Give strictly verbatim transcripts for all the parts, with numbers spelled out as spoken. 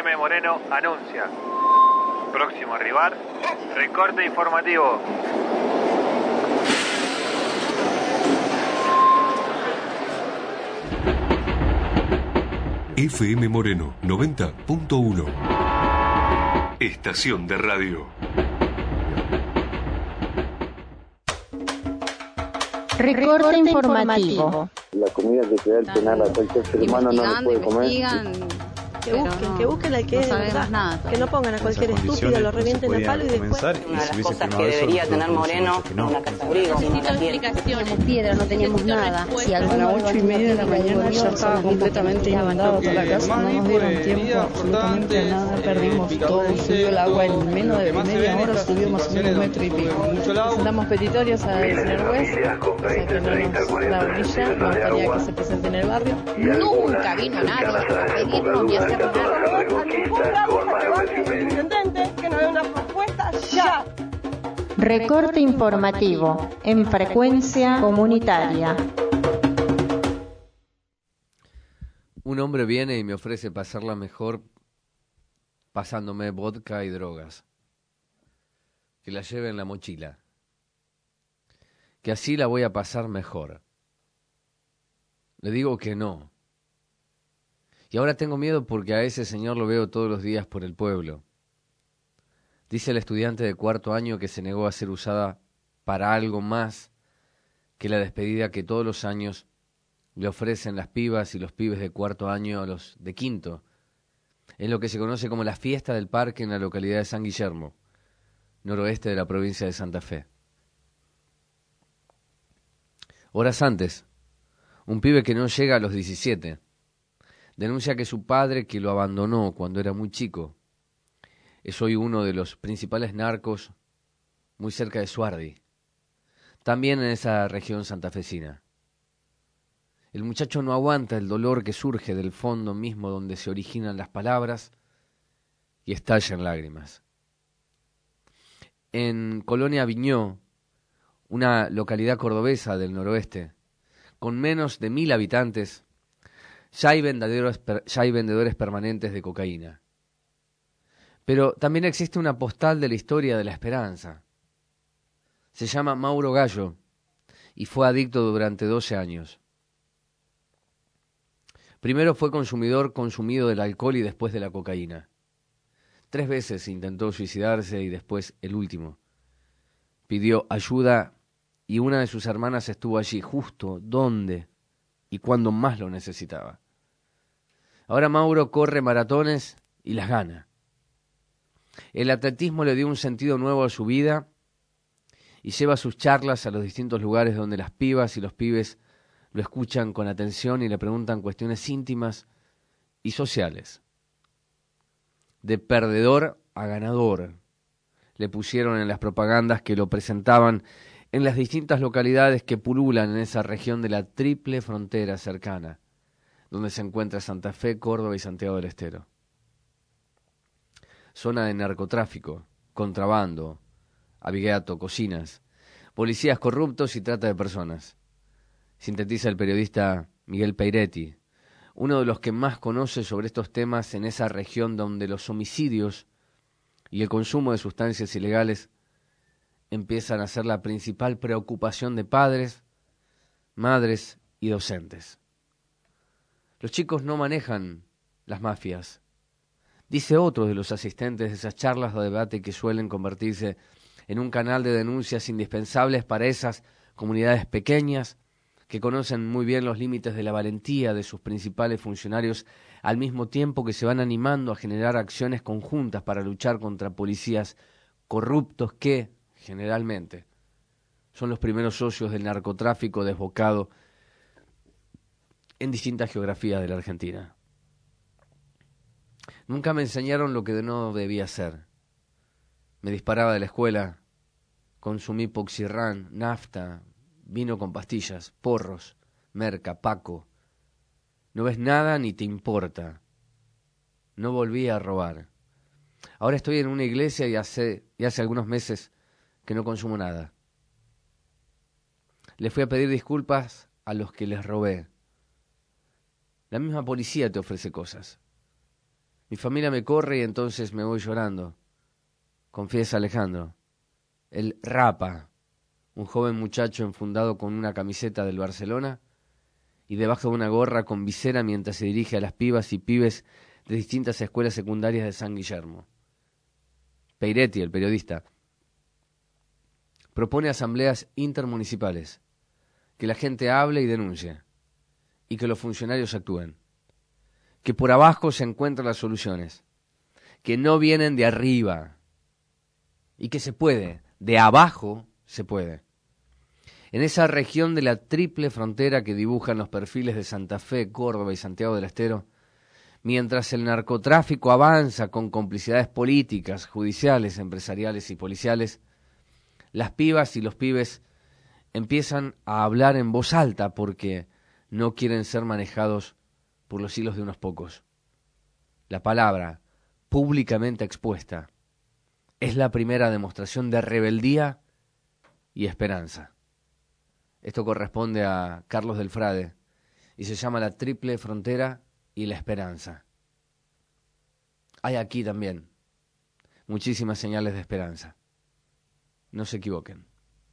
M Moreno anuncia. Próximo a arribar, recorte informativo. F M Moreno noventa punto uno. Estación de radio. Recorte informativo. La comida que te da el penal a cualquier ser humano no lo puede comer. Que busquen, no, que busquen al que no es de verdad. nada, que no pongan a cualquier estúpido, lo revienten a palo y después. Una de las cosas que debería tener Moreno es una casa de abrigo. Necesito explicaciones. Piedra, no teníamos nada. Si a las ocho y media de la mañana ya estaba completamente inundado toda la casa. No nos dieron tiempo absolutamente a nada. Perdimos todo. Subió el agua en menos de media hora, subió más o menos un metro y pico. Presentamos petitorios al señor juez, o sea que no nos da brilla. Me gustaría que se presente en el barrio. Nunca vino nadie a pedirnos ni a hacer nada. Intendente, que nos dé una propuesta ya. Recorte informativo en frecuencia comunitaria. Un hombre viene y me ofrece pasarla mejor pasándome vodka y drogas. Que la lleve en la mochila. Que así la voy a pasar mejor. Le digo que no. Y ahora tengo miedo porque a ese señor lo veo todos los días por el pueblo. Dice el estudiante de cuarto año que se negó a ser usada para algo más que la despedida que todos los años le ofrecen las pibas y los pibes de cuarto año a los de quinto. Es lo que se conoce como la fiesta del parque en la localidad de San Guillermo, noroeste de la provincia de Santa Fe. Horas antes, un pibe que no llega a los diecisiete denuncia que su padre, que lo abandonó cuando era muy chico, es hoy uno de los principales narcos muy cerca de Suardi, también en esa región santafesina. El muchacho no aguanta el dolor que surge del fondo mismo donde se originan las palabras y estalla en lágrimas. En Colonia Viñó, una localidad cordobesa del noroeste, con menos de mil habitantes, ya hay vendedores, ya hay vendedores permanentes de cocaína. Pero también existe una postal de la historia de la esperanza. Se llama Mauro Gallo y fue adicto durante doce años. Primero fue consumidor consumido del alcohol y después de la cocaína. Tres veces intentó suicidarse y después el último. Pidió ayuda y una de sus hermanas estuvo allí justo donde y cuando más lo necesitaba. Ahora Mauro corre maratones y las gana. El atletismo le dio un sentido nuevo a su vida y lleva sus charlas a los distintos lugares donde las pibas y los pibes lo escuchan con atención y le preguntan cuestiones íntimas y sociales. De perdedor a ganador, le pusieron en las propagandas que lo presentaban en las distintas localidades que pululan en esa región de la triple frontera cercana, donde se encuentra Santa Fe, Córdoba y Santiago del Estero. Zona de narcotráfico, contrabando, abigeato, cocinas, policías corruptos y trata de personas. Sintetiza el periodista Miguel Peiretti, uno de los que más conoce sobre estos temas en esa región donde los homicidios y el consumo de sustancias ilegales empiezan a ser la principal preocupación de padres, madres y docentes. Los chicos no manejan las mafias, dice otro de los asistentes de esas charlas de debate que suelen convertirse en un canal de denuncias indispensables para esas comunidades pequeñas que conocen muy bien los límites de la valentía de sus principales funcionarios, al mismo tiempo que se van animando a generar acciones conjuntas para luchar contra policías corruptos que, generalmente, son los primeros socios del narcotráfico desbocado en distintas geografías de la Argentina. Nunca me enseñaron lo que no debía hacer. Me disparaba de la escuela, consumí poxirrán, nafta, vino con pastillas, porros, merca, paco. No ves nada ni te importa. No volví a robar. Ahora estoy en una iglesia y hace, y hace algunos meses que no consumo nada. Le fui a pedir disculpas a los que les robé. La misma policía te ofrece cosas. Mi familia me corre y entonces me voy llorando, confiesa Alejandro. El Rapa, un joven muchacho enfundado con una camiseta del Barcelona y debajo de una gorra con visera mientras se dirige a las pibas y pibes de distintas escuelas secundarias de San Guillermo. Peiretti, el periodista, propone asambleas intermunicipales, que la gente hable y denuncie, y que los funcionarios actúen, que por abajo se encuentran las soluciones, que no vienen de arriba, y que se puede, de abajo se puede. En esa región de la triple frontera que dibujan los perfiles de Santa Fe, Córdoba y Santiago del Estero, mientras el narcotráfico avanza con complicidades políticas, judiciales, empresariales y policiales, las pibas y los pibes empiezan a hablar en voz alta porque no quieren ser manejados por los hilos de unos pocos. La palabra, públicamente expuesta, es la primera demostración de rebeldía y esperanza. Esto corresponde a Carlos del Frade y se llama La Triple Frontera y la Esperanza. Hay aquí también muchísimas señales de esperanza. No se equivoquen.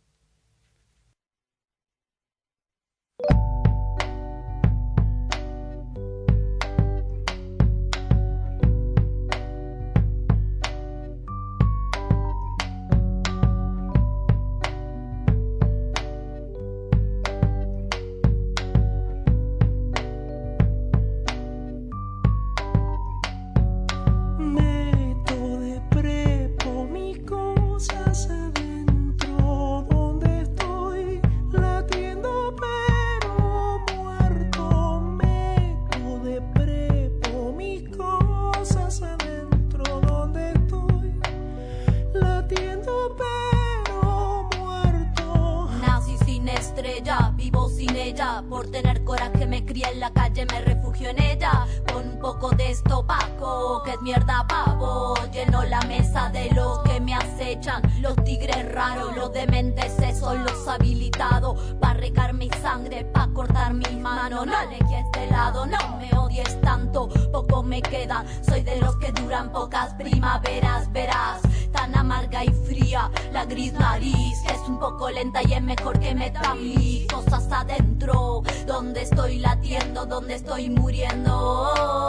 Por tener coraje me crié en la calle, me refugio en ella. Con un poco de esto paco, que es mierda pavo. Lleno la mesa de los que me acechan. Los tigres raros, los dementes, esos los habilitados. Pa' regar mi sangre, pa' cortar mis manos. No alejes de lado, no me odies tanto. Poco me queda, soy de los que duran pocas primaveras. Verás, tan amarga y fría la gris nariz, que es un poco lenta y es mejor que metan mis cosas adentro, donde estoy latiendo, donde estoy muriendo.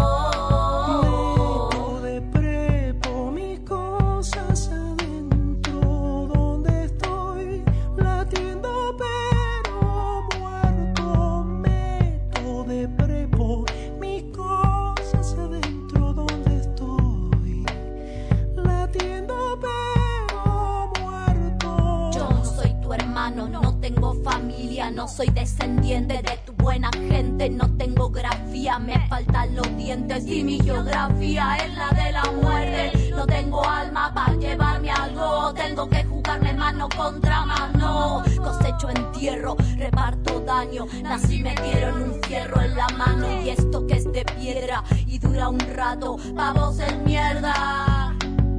Meto de prepo mis cosas adentro, donde estoy latiendo pero muerto. Meto de prepo mis cosas adentro, donde estoy latiendo pero muerto. Yo no soy tu hermano, no tengo familia, no soy descendiente de tu buena gente, no tengo grafía, me faltan los dientes y mi geografía es la de la muerte. No tengo alma para llevarme algo, tengo que jugarme mano contra mano. Cosecho entierro, reparto daño, nací me dieron un fierro en la mano y esto que es de piedra y dura un rato, pavos en mierda.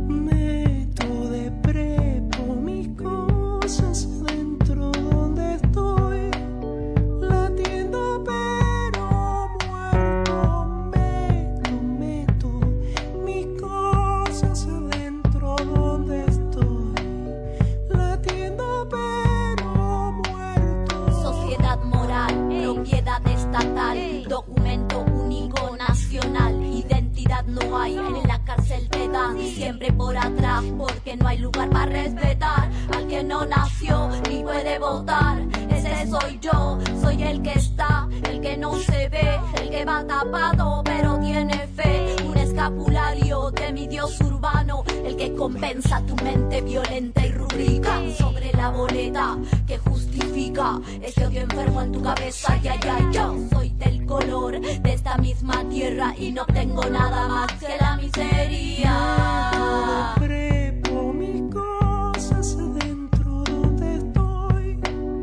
Meto de prepo mis cosas adentro, donde estoy latiendo pero muerto. Meto, meto mis cosas adentro, donde estoy latiendo pero muerto. Sociedad moral, propiedad estatal, documento único nacional, identidad no hay, en la cárcel te dan siempre por atrás, porque no hay lugar para respetar al que no nació ni puede votar. Ese soy yo, soy el que está, el que no se ve, el que va tapado pero tiene fe, un escapulario de mi dios urbano, el que compensa tu mente violenta y rubrica sobre la boleta que justifica ese odio enfermo en tu cabeza. Ya, ya, yo soy del color de esta misma tierra y no tengo nada más que la miseria. Prepo mis cosas adentro, donde estoy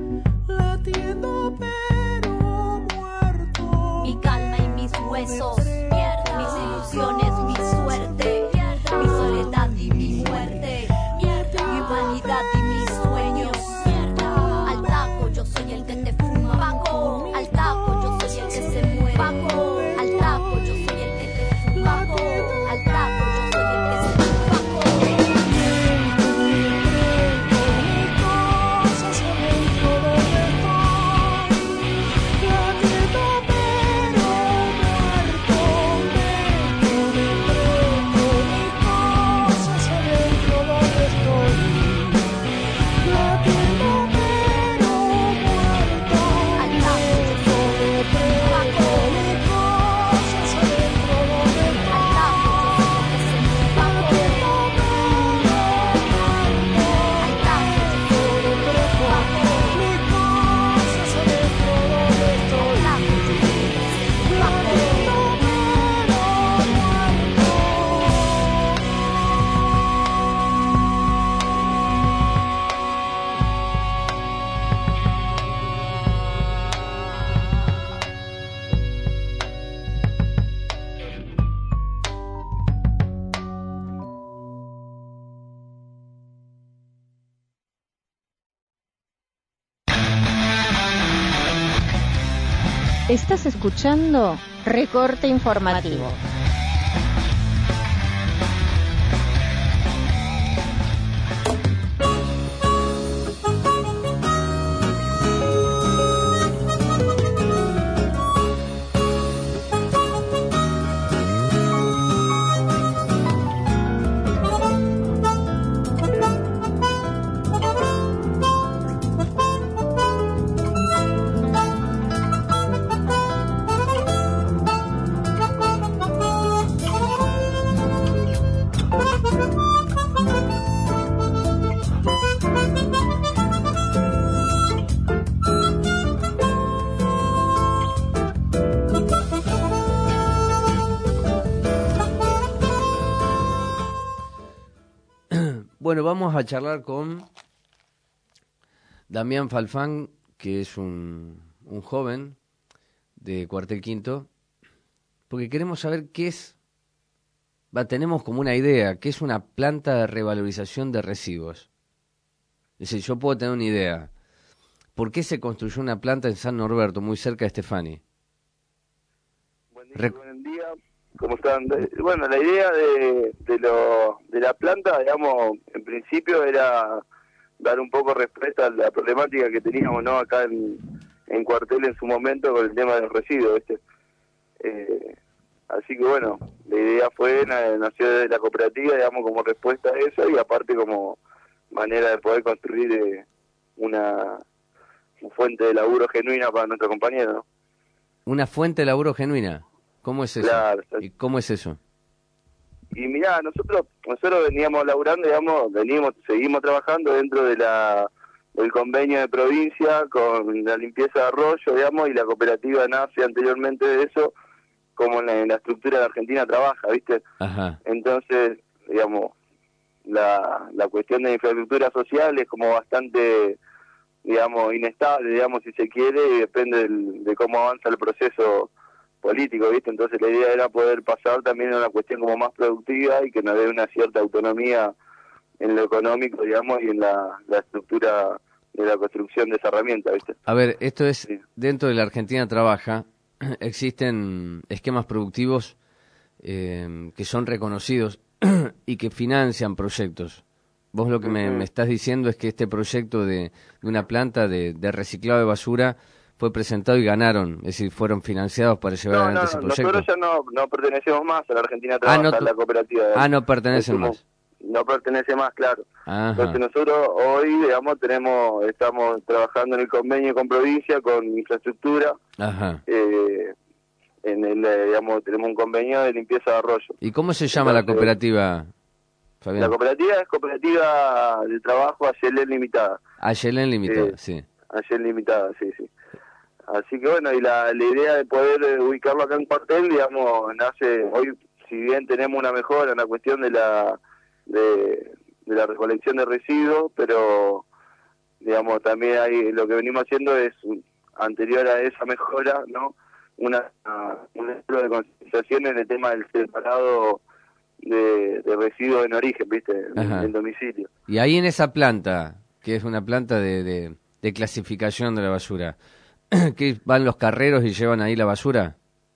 latiendo pero muerto. Mi calma y mis huesos, mierda. Mis ilusiones, mi suerte, mierda. Mi soledad y mi muerte, mierda. Mi humanidad y mis sueños, mierda. Al taco yo soy el que te fuma, Paco. Al taco yo soy el que se muere, Paco. Al taco yo soy el que te fuma, Paco. Estás escuchando Recorte Informativo. Bueno, vamos a charlar con Damián Falfán, que es un, un joven de Cuartel Quinto, porque queremos saber qué es, va, tenemos como una idea, qué es una planta de revalorización de residuos. Es decir, yo puedo tener una idea. ¿Por qué se construyó una planta en San Norberto, muy cerca de Estefani? Buen día, Re buen día. ¿Cómo están? Bueno, la idea de, de, lo, de la planta, digamos, en principio era dar un poco respuesta a la problemática que teníamos, ¿no? Acá en, en Cuartel en su momento con el tema de los residuos, ¿viste? Eh, así que bueno, la idea fue, nació desde la cooperativa, digamos, como respuesta a eso y aparte como manera de poder construir eh, una, una fuente de laburo genuina para nuestros compañeros, ¿no? ¿Una fuente de laburo genuina? ¿Cómo es eso? Claro. ¿Y cómo es eso? Y mirá, nosotros nosotros veníamos laburando, digamos, venimos, seguimos trabajando dentro de la del convenio de provincia con la limpieza de arroyo, digamos, y la cooperativa nace anteriormente de eso, como en la, en la estructura de Argentina trabaja, ¿viste? Ajá. Entonces, digamos, la, la cuestión de infraestructura social es como bastante, digamos, inestable, digamos, si se quiere, y depende del, de cómo avanza el proceso político, ¿viste? Entonces la idea era poder pasar también a una cuestión como más productiva y que nos dé una cierta autonomía en lo económico, digamos, y en la, la estructura de la construcción de esa herramienta, ¿viste? A ver, esto es, sí. Dentro de la Argentina Trabaja, existen esquemas productivos eh, que son reconocidos y que financian proyectos. Vos lo que uh-huh. me, me estás diciendo es que este proyecto de, de una planta de, de reciclado de basura fue presentado y ganaron, es decir, fueron financiados para llevar no, adelante no, ese proyecto. Nosotros ya no, no pertenecemos más a la Argentina Trabaja, ah, no, a la cooperativa. Ah, no pertenecen más. No pertenece más, claro. Ajá. Entonces nosotros hoy, digamos, tenemos, estamos trabajando en el convenio con provincia, con infraestructura. Ajá. Eh, en el, digamos, tenemos un convenio de limpieza de arroyo. ¿Y cómo se llama Entonces, la cooperativa, Fabián? La cooperativa es Cooperativa de Trabajo Ayelén Limitada. Ayelén Limitada, eh, sí. Ayelén Limitada, sí, sí. Así que bueno, y la, la idea de poder ubicarlo acá en Cuartel, digamos, nace, hoy si bien tenemos una mejora en la cuestión de la de, de la recolección de residuos, pero digamos también hay lo que venimos haciendo es anterior a esa mejora, ¿no? Una un ejemplo de concientización en el tema del separado de, de residuos en origen, ¿viste? En, en domicilio. Y ahí en esa planta, que es una planta de, de, de clasificación de la basura, ¿qué van los carreros y llevan ahí la basura?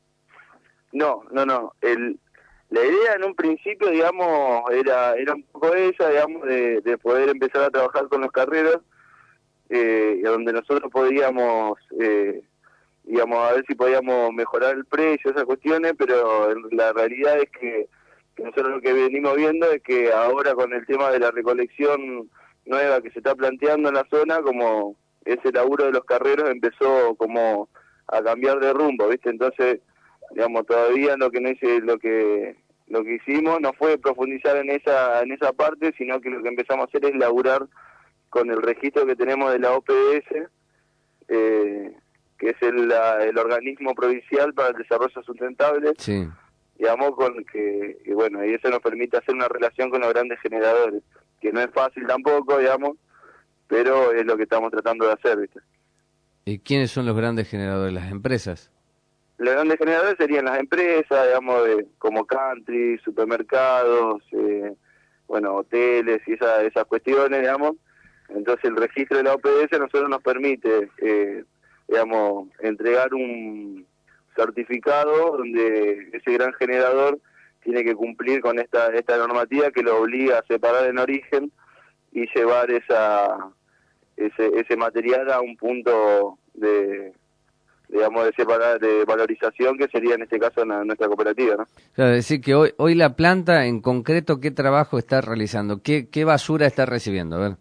No, no, no. El, la idea en un principio, digamos, era era un poco esa, digamos, de, de poder empezar a trabajar con los carreros, eh, donde nosotros podíamos, eh, digamos, a ver si podíamos mejorar el precio, esas cuestiones, pero la realidad es que, que nosotros lo que venimos viendo es que ahora con el tema de la recolección nueva que se está planteando en la zona, como ese laburo de los carreros empezó como a cambiar de rumbo, ¿viste? Entonces, digamos, todavía lo que no hice, lo que lo que hicimos no fue profundizar en esa en esa parte, sino que lo que empezamos a hacer es laburar con el registro que tenemos de la O P D S, eh, que es el, la, el organismo provincial para el desarrollo sustentable, sí. Digamos, con que, que bueno, y eso nos permite hacer una relación con los grandes generadores, que no es fácil tampoco, digamos, pero es lo que estamos tratando de hacer, ¿viste? ¿Y quiénes son los grandes generadores? ¿Las empresas? Los grandes generadores serían las empresas, digamos, de, como country, supermercados, eh, bueno, hoteles y esa, esas cuestiones, digamos. Entonces el registro de la O P D S a nosotros nos permite, eh, digamos, entregar un certificado donde ese gran generador tiene que cumplir con esta esta normativa que lo obliga a separar en origen y llevar esa ese ese material a un punto de digamos de separar de valorización, que sería en este caso en nuestra cooperativa, ¿no? Claro, es decir que hoy hoy la planta en concreto, ¿qué trabajo está realizando? ¿Qué qué basura está recibiendo? A ver.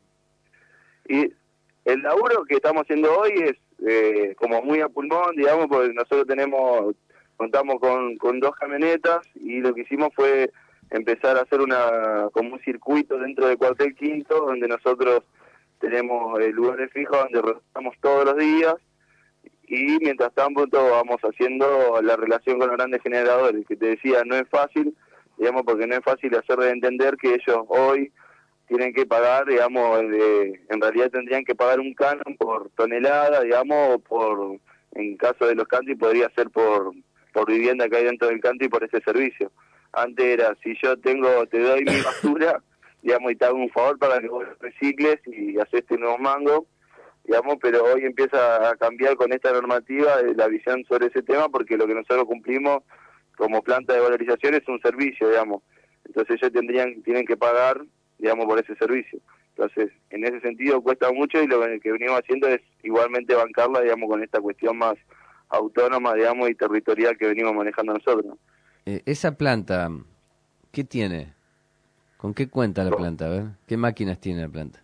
Y el laburo que estamos haciendo hoy es eh, como muy a pulmón, digamos, porque nosotros tenemos contamos con, con dos camionetas y lo que hicimos fue empezar a hacer una como un circuito dentro del cuartel quinto, donde nosotros tenemos eh, lugares fijos donde rotamos todos los días, y mientras tanto vamos haciendo la relación con los grandes generadores, que te decía, no es fácil, digamos, porque no es fácil hacerles entender que ellos hoy tienen que pagar, digamos, eh, en realidad tendrían que pagar un canon por tonelada, digamos, o por, en caso de los country podría ser por por vivienda que hay dentro del country por ese servicio. Antes era, si yo tengo, te doy mi basura, digamos, y te hago un favor para que vos recicles y haces este nuevo mango, digamos, pero hoy empieza a cambiar con esta normativa de la visión sobre ese tema, porque lo que nosotros cumplimos como planta de valorización es un servicio, digamos. Entonces ellos tendrían tienen que pagar, digamos, por ese servicio. Entonces, en ese sentido cuesta mucho, y lo que venimos haciendo es igualmente bancarla, digamos, con esta cuestión más autónoma, digamos, y territorial que venimos manejando nosotros. Eh, esa planta, ¿qué tiene? ¿Con qué cuenta la planta? A ver, ¿qué máquinas tiene la planta?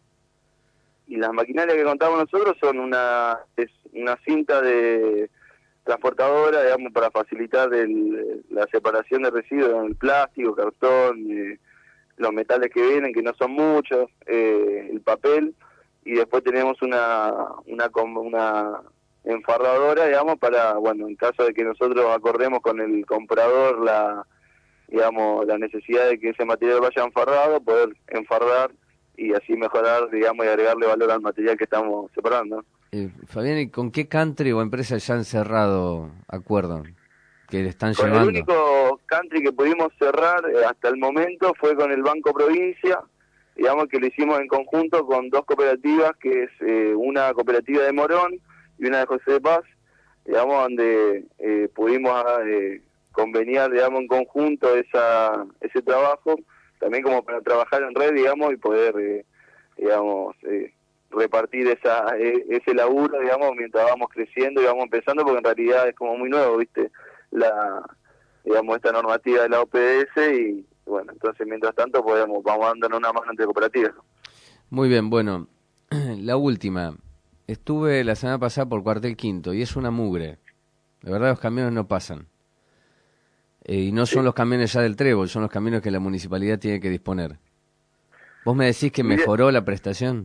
Y las maquinarias que contamos nosotros son una es una cinta de transportadora, digamos, para facilitar el, la separación de residuos, el plástico, cartón, eh, los metales que vienen, que no son muchos, eh, el papel, y después tenemos una una una enfarradora, digamos, para, bueno, en caso de que nosotros acordemos con el comprador la, digamos, la necesidad de que ese material vaya enfarrado, poder enfardar y así mejorar, digamos, y agregarle valor al material que estamos separando. Eh, Fabián, ¿y con qué country o empresa ya han cerrado acuerdo que le están con llevando? El único country que pudimos cerrar eh, hasta el momento fue con el Banco Provincia, digamos, que lo hicimos en conjunto con dos cooperativas, que es eh, una cooperativa de Morón y una de José de Paz, digamos, donde eh, pudimos eh, conveniar, digamos, en conjunto esa ese trabajo, también como para trabajar en red, digamos, y poder, eh, digamos, eh, repartir esa eh, ese laburo, digamos, mientras vamos creciendo y vamos empezando, porque en realidad es como muy nuevo, ¿viste? La, digamos, esta normativa de la O P D S, y bueno, entonces mientras tanto podemos, vamos dándonos una mano entre cooperativas. Muy bien, bueno, la última. Estuve la semana pasada por Cuartel Quinto y es una mugre. De verdad, los camiones no pasan. Eh, y no son sí. los camiones ya del Trébol, son los camiones que la municipalidad tiene que disponer. ¿Vos me decís que mejoró la prestación?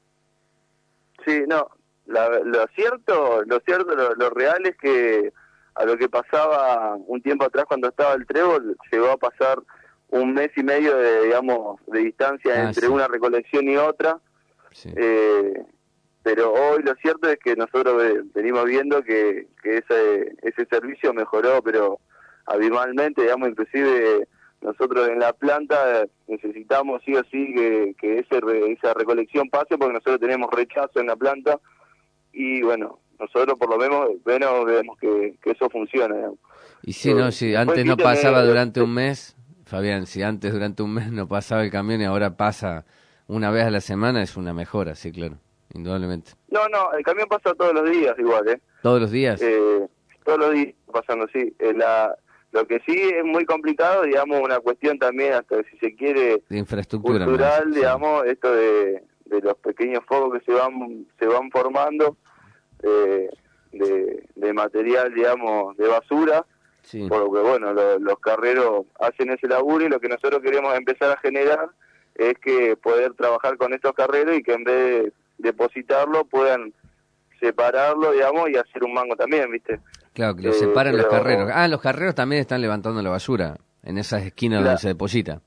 Sí, no. La, lo cierto, lo cierto, lo, lo real es que a lo que pasaba un tiempo atrás cuando estaba el Trébol, llegó a pasar un mes y medio de, digamos, de distancia ah, entre sí. una recolección y otra. Sí. Eh, pero hoy lo cierto es que nosotros venimos viendo que, que ese ese servicio mejoró, pero abismalmente, digamos, inclusive nosotros en la planta necesitamos sí o sí que, que ese esa recolección pase, porque nosotros tenemos rechazo en la planta, y bueno, nosotros por lo menos vemos, vemos que, que eso funciona, digamos. Y si no, si antes no pasaba durante un mes, Fabián, si antes durante un mes no pasaba el camión y ahora pasa una vez a la semana, es una mejora, sí, claro. Indudablemente. No, no, el camión pasa todos los días igual, ¿eh? ¿Todos los días? Eh, todos los días pasando, sí. Eh, la, lo que sí es muy complicado, digamos, una cuestión también, hasta si se quiere, de infraestructura cultural, más, digamos, sí. esto de, de los pequeños focos que se van se van formando, eh, de, de material, digamos, de basura, sí. Por lo que, bueno, lo, los carreros hacen ese laburo, y lo que nosotros queremos empezar a generar es que poder trabajar con estos carreros y que en vez de depositarlo puedan separarlo, digamos, y hacer un mango también, ¿viste? Claro, que lo eh, separan pero... los carreros. Ah, los carreros también están levantando la basura en esas esquinas claro. donde se deposita.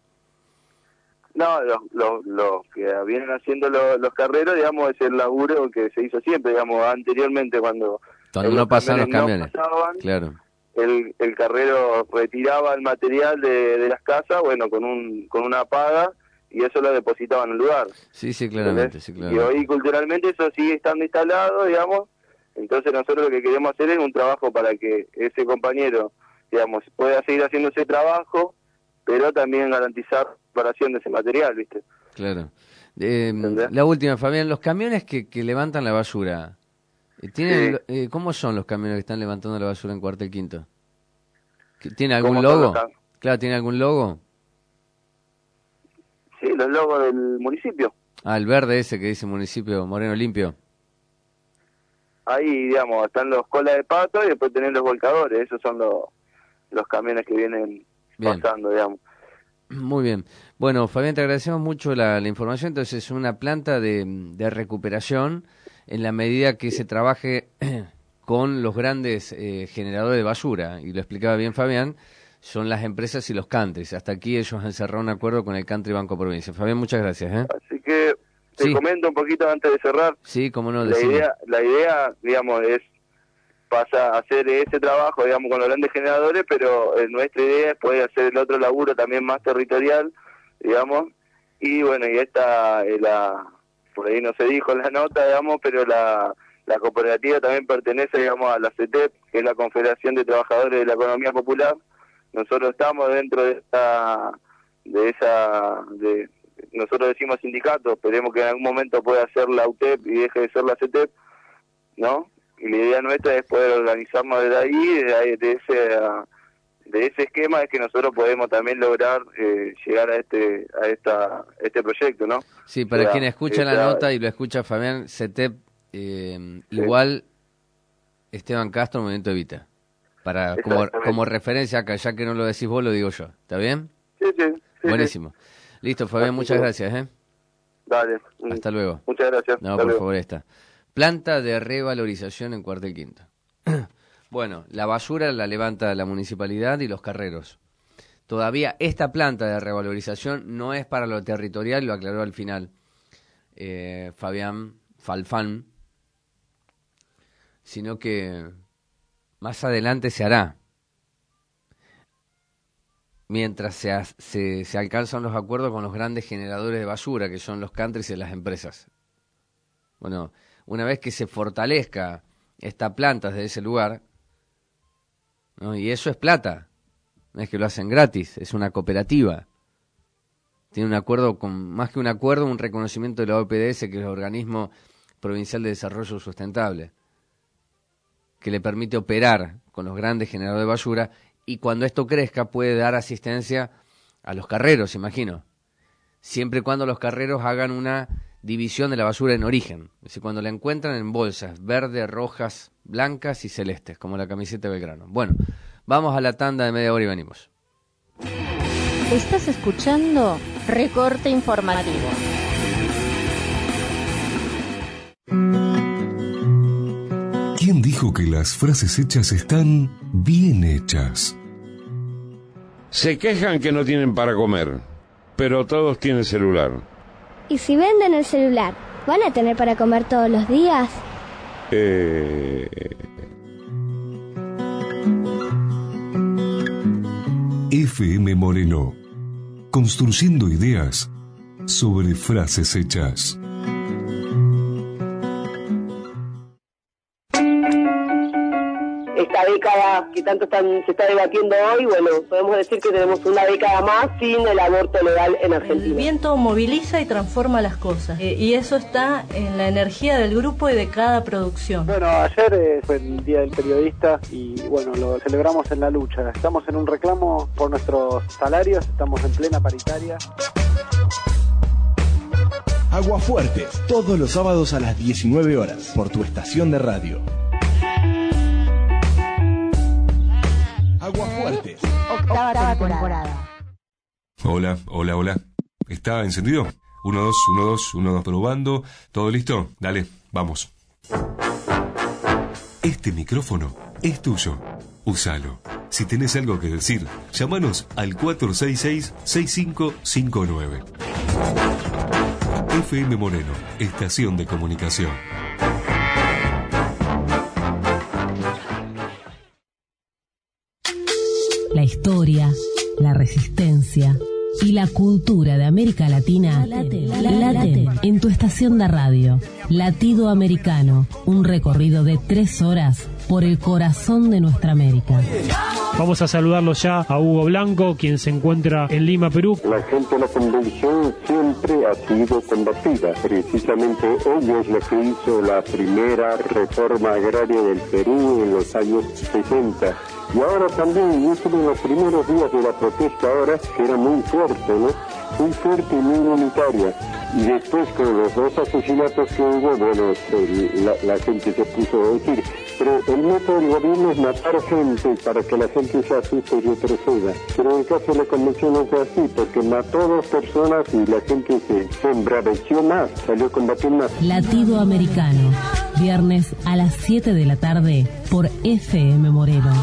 No, los, los, los que vienen haciendo los, los carreros, digamos, es el laburo que se hizo siempre, digamos, anteriormente cuando... Cuando no pasaban los camiones, no pasaban, claro. El, el carrero retiraba el material de, de las casas, bueno, con un con una paga, y eso lo depositaban en el lugar. Sí, sí, claramente, sí, claramente. Y hoy culturalmente eso sigue estando instalado, digamos, Entonces nosotros lo que queremos hacer es un trabajo para que ese compañero, digamos, pueda seguir haciendo ese trabajo, pero también garantizar la separación de ese material, ¿viste? Claro. Eh, la última, Fabián, los camiones que, que levantan la basura, ¿tienen, sí. eh, ¿cómo son los camiones que están levantando la basura en Cuartel Quinto? ¿Tiene algún logo? Claro, ¿tiene algún logo? Sí, los logos del municipio. Ah, el verde ese que dice municipio Moreno Limpio. Ahí, digamos, están los colas de pato y después tenés los volcadores. Esos son los, los camiones que vienen bien. pasando, digamos. Muy bien. Bueno, Fabián, te agradecemos mucho la, la información. Entonces, es una planta de, de recuperación en la medida que se trabaje con los grandes eh, generadores de basura. Y lo explicaba bien Fabián, son las empresas y los countries. Hasta aquí ellos han cerrado un acuerdo con el Country Banco Provincia. Fabián, muchas gracias. ¿eh? Así que te sí. comento un poquito antes de cerrar. Sí, cómo no. La idea, la idea, digamos, es pasa a hacer ese trabajo, digamos, con los grandes generadores, pero eh, nuestra idea es poder hacer el otro laburo también más territorial, digamos, y bueno, y esta, eh, la, por ahí no se dijo en la nota, digamos, pero la, la cooperativa también pertenece, digamos, a la C E T E P, que es la Confederación de Trabajadores de la Economía Popular. Nosotros estamos dentro de esa, de esa, de, nosotros decimos sindicato, esperemos que en algún momento pueda ser la U T E P y deje de ser la C E T E P, ¿no? Y la idea nuestra es poder organizarnos desde ahí, de, ahí, de ese de ese esquema es que nosotros podemos también lograr eh, llegar a este a esta este proyecto, ¿no? Sí, para o sea, quien escucha esta, la nota y lo escucha Fabián, C E T E P, eh, sí. igual Esteban Castro, Movimiento Evita. Para como, como referencia acá, ya que no lo decís vos, lo digo yo. ¿Está bien? Sí, sí. sí Buenísimo. Sí. Listo, Fabián, Así muchas que... gracias. ¿eh? Dale. Hasta luego. Muchas gracias. No, Hasta por luego. favor, esta. Planta de revalorización en Cuartel Quinto. Bueno, la basura la levanta la municipalidad y los carreros. Todavía esta planta de revalorización no es para lo territorial, lo aclaró al final eh, Fabián Falfán, sino que más adelante se hará, mientras se, se, se alcanzan los acuerdos con los grandes generadores de basura, que son los countries y las empresas. Bueno, una vez que se fortalezca esta planta desde ese lugar, ¿no? Y eso es plata, no es que lo hacen gratis, es una cooperativa. Tiene un acuerdo, con más que un acuerdo, un reconocimiento de la O P D S, que es el Organismo Provincial de Desarrollo Sustentable, que le permite operar con los grandes generadores de basura, y cuando esto crezca puede dar asistencia a los carreros, imagino, siempre y cuando los carreros hagan una división de la basura en origen, es decir, cuando la encuentran en bolsas verdes, rojas, blancas y celestes, como la camiseta de Belgrano. Bueno, vamos a la tanda de media hora y venimos. Estás escuchando Recorte Informativo. ¿Quién dijo que las frases hechas están bien hechas? Se quejan que no tienen para comer, pero todos tienen celular. ¿Y si venden el celular, van a tener para comer todos los días? Eh... F M Moreno, construyendo ideas sobre frases hechas. Esta década que tanto están, se está debatiendo hoy, bueno, podemos decir que tenemos una década más sin el aborto legal en Argentina. El viento moviliza y transforma las cosas, eh, y eso está en la energía del grupo y de cada producción. Bueno, ayer eh, fue el Día del Periodista y bueno, lo celebramos en la lucha. Estamos en un reclamo por nuestros salarios, estamos en plena paritaria. Aguafuertes, todos los sábados a las diecinueve horas, por tu estación de radio. Aguafuertes. Octava, Octava temporada. Hola, hola, hola. ¿Está encendido? Uno, dos, uno, dos, uno, dos, probando. ¿Todo listo? Dale, vamos. Este micrófono es tuyo. Úsalo. Si tenés algo que decir, llámanos al cuatro seis seis, seis cinco cinco nueve. F M Moreno, estación de comunicación. La historia, la resistencia, y la cultura de América Latina laten en tu estación de radio. Latido Americano, un recorrido de tres horas por el corazón de nuestra América. Vamos a saludarlo ya a Hugo Blanco, quien se encuentra en Lima, Perú. La gente de la convención siempre ha sido combatida. Precisamente ella es la que hizo la primera reforma agraria del Perú en los años sesenta. Y ahora también, yo estuve en los primeros días de la protesta ahora, que era muy fuerte, ¿no? Muy fuerte y muy unitaria. Y después con los dos asesinatos que hubo, bueno, el, la, la gente se puso a decir, pero el método del gobierno es matar gente para que la gente se asuste y retroceda. Pero en el caso de la convención no fue así, porque mató a dos personas y la gente se, se embraveció más, salió a combatir más. Latido Americano, viernes a las siete de la tarde por F M Moreno.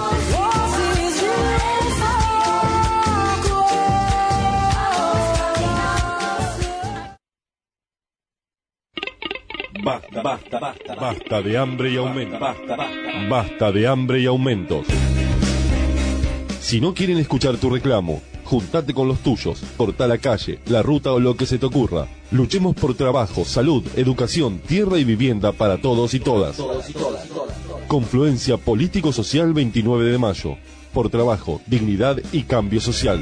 Basta, basta, basta, basta de hambre y aumentos. Basta, basta, basta de hambre y aumentos. Si no quieren escuchar tu reclamo, juntate con los tuyos, cortá la calle, la ruta o lo que se te ocurra. Luchemos por trabajo, salud, educación, tierra y vivienda para todos y todas. Confluencia Político-Social veintinueve de mayo. Por trabajo, dignidad y cambio social.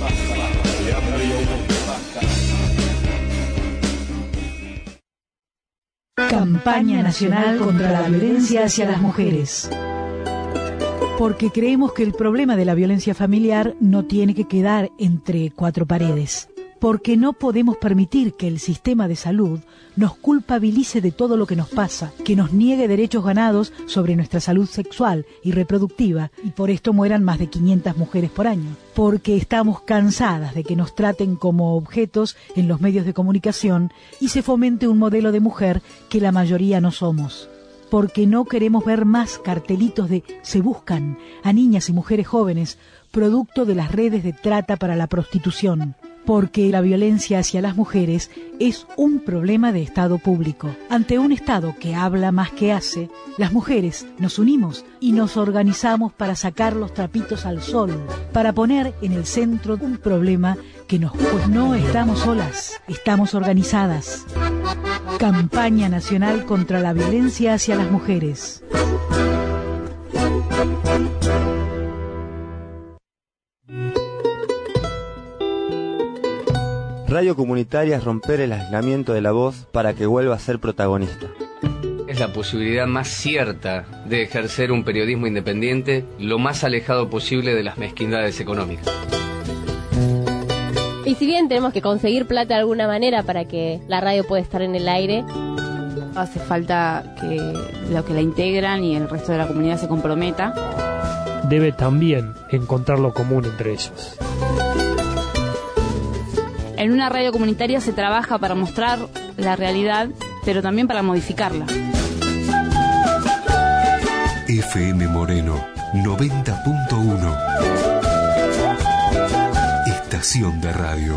Campaña Nacional contra la Violencia hacia las Mujeres. Porque creemos que el problema de la violencia familiar no tiene que quedar entre cuatro paredes. Porque no podemos permitir que el sistema de salud nos culpabilice de todo lo que nos pasa, que nos niegue derechos ganados sobre nuestra salud sexual y reproductiva, y por esto mueran más de quinientas mujeres por año. Porque estamos cansadas de que nos traten como objetos en los medios de comunicación y se fomente un modelo de mujer que la mayoría no somos. Porque no queremos ver más cartelitos de "se buscan" a niñas y mujeres jóvenes, producto de las redes de trata para la prostitución. Porque la violencia hacia las mujeres es un problema de Estado público. Ante un Estado que habla más que hace, las mujeres nos unimos y nos organizamos para sacar los trapitos al sol, para poner en el centro un problema que nos... Pues no estamos solas, estamos organizadas. Campaña Nacional contra la Violencia hacia las Mujeres. Radio comunitaria es romper el aislamiento de la voz para que vuelva a ser protagonista. Es la posibilidad más cierta de ejercer un periodismo independiente lo más alejado posible de las mezquindades económicas. Y si bien tenemos que conseguir plata de alguna manera para que la radio pueda estar en el aire, hace falta que los que la integran y el resto de la comunidad se comprometa. Debe también encontrar lo común entre ellos. En una radio comunitaria se trabaja para mostrar la realidad, pero también para modificarla. F M Moreno noventa punto uno. Estación de radio.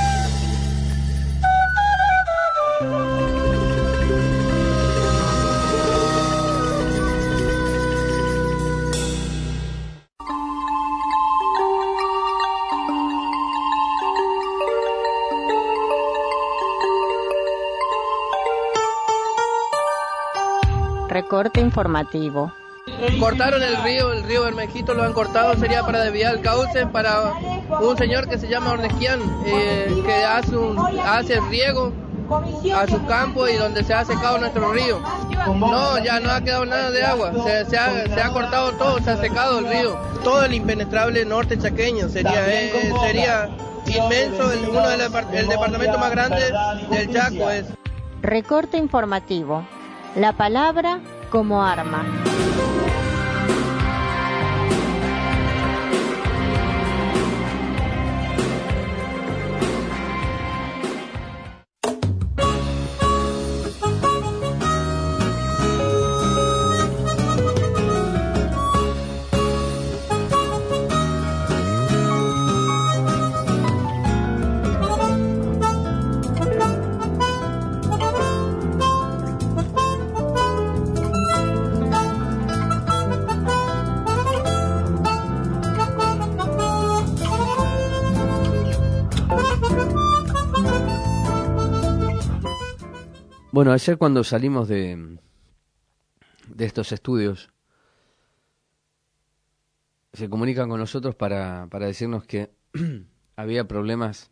Recorte informativo. Cortaron el río, el río Bermejito lo han cortado, sería para desviar el cauce para un señor que se llama Ornequian, eh, que hace, un, hace riego a su campo y donde se ha secado nuestro río. No, ya no ha quedado nada de agua, se, se, ha, se ha cortado todo, se ha secado el río. Todo el impenetrable norte chaqueño sería, eh, sería inmenso, el, uno del el departamento más grande del Chaco es. Recorte informativo. La palabra como arma. Bueno, ayer cuando salimos de, de estos estudios, se comunican con nosotros para, para decirnos que había problemas,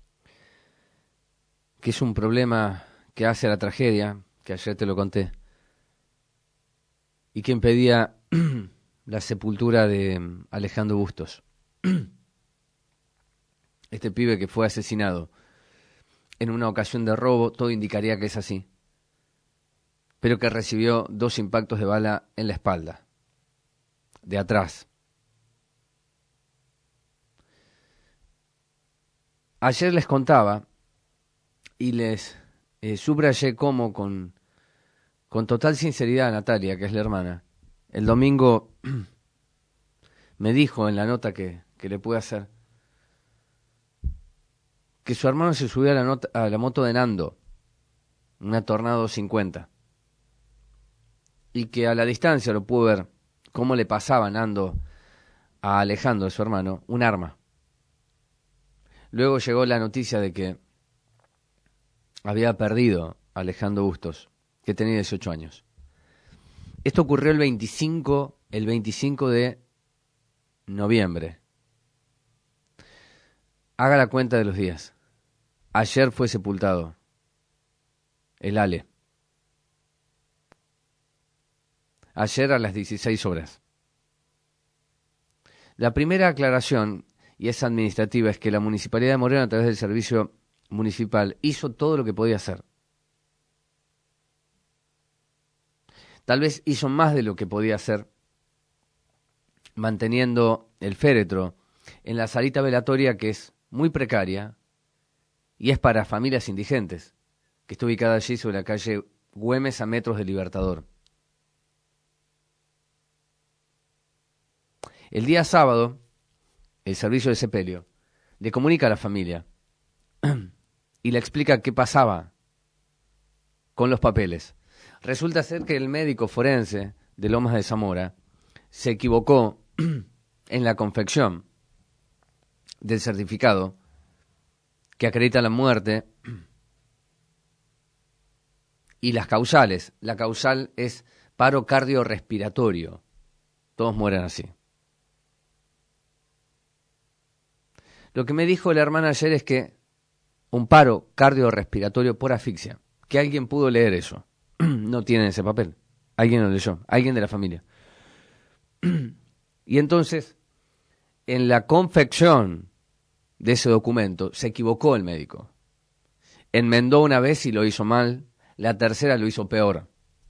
que es un problema que hace la tragedia, que ayer te lo conté, y que impedía la sepultura de Alejandro Bustos. Este pibe que fue asesinado en una ocasión de robo, todo indicaría que es así, pero que recibió dos impactos de bala en la espalda, de atrás. Ayer les contaba y les eh, subrayé cómo con, con total sinceridad Natalia, que es la hermana, el domingo me dijo en la nota que, que le pude hacer que su hermano se subió a la, nota, a la moto de Nando, una Tornado cincuenta, y que a la distancia lo pudo ver cómo le pasaba Nando a Alejandro, su hermano, un arma. Luego llegó la noticia de que había perdido a Alejandro Bustos, que tenía dieciocho años. Esto ocurrió el veinticinco, el veinticinco de noviembre. Haga la cuenta de los días. Ayer fue sepultado el Ale. Ayer a las dieciséis horas. La primera aclaración, y es administrativa, es que la Municipalidad de Moreno, a través del Servicio Municipal, hizo todo lo que podía hacer. Tal vez hizo más de lo que podía hacer, manteniendo el féretro en la salita velatoria, que es muy precaria y es para familias indigentes, que está ubicada allí sobre la calle Güemes, a metros del Libertador. El día sábado, el servicio de sepelio le comunica a la familia y le explica qué pasaba con los papeles. Resulta ser que el médico forense de Lomas de Zamora se equivocó en la confección del certificado que acredita la muerte y las causales. La causal es paro cardiorrespiratorio. Todos mueren así. Lo que me dijo la hermana ayer es que un paro cardiorrespiratorio por asfixia, que alguien pudo leer eso. No tienen ese papel. Alguien lo leyó, alguien de la familia. Y entonces, en la confección de ese documento, se equivocó el médico. Enmendó una vez y lo hizo mal, la tercera lo hizo peor.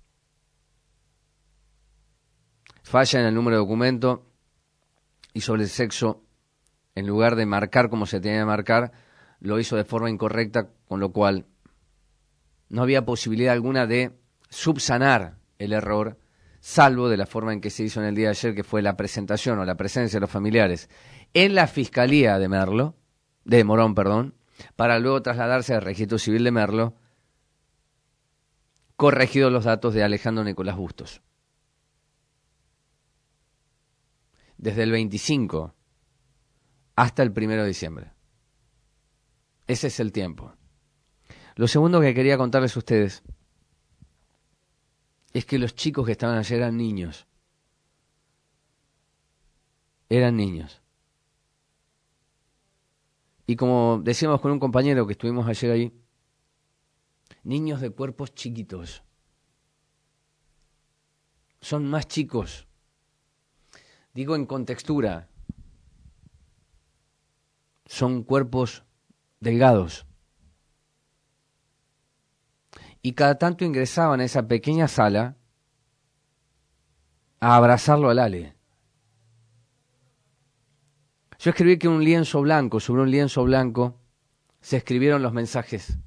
Falla en el número de documento y sobre el sexo, en lugar de marcar como se tenía que marcar, lo hizo de forma incorrecta, con lo cual no había posibilidad alguna de subsanar el error, salvo de la forma en que se hizo en el día de ayer, que fue la presentación o la presencia de los familiares en la Fiscalía de Merlo, de Morón, perdón, para luego trasladarse al Registro Civil de Merlo, corregidos los datos de Alejandro Nicolás Bustos. Desde el veinticinco hasta el primero de diciembre. Ese es el tiempo. Lo segundo que quería contarles a ustedes es que los chicos que estaban ayer eran niños. Eran niños. Y como decíamos con un compañero que estuvimos ayer ahí, niños de cuerpos chiquitos. Son más chicos. Digo en contextura. Son cuerpos delgados. Y cada tanto ingresaban a esa pequeña sala a abrazarlo al Ale. Yo escribí que un lienzo blanco, sobre un lienzo blanco, se escribieron los mensajes.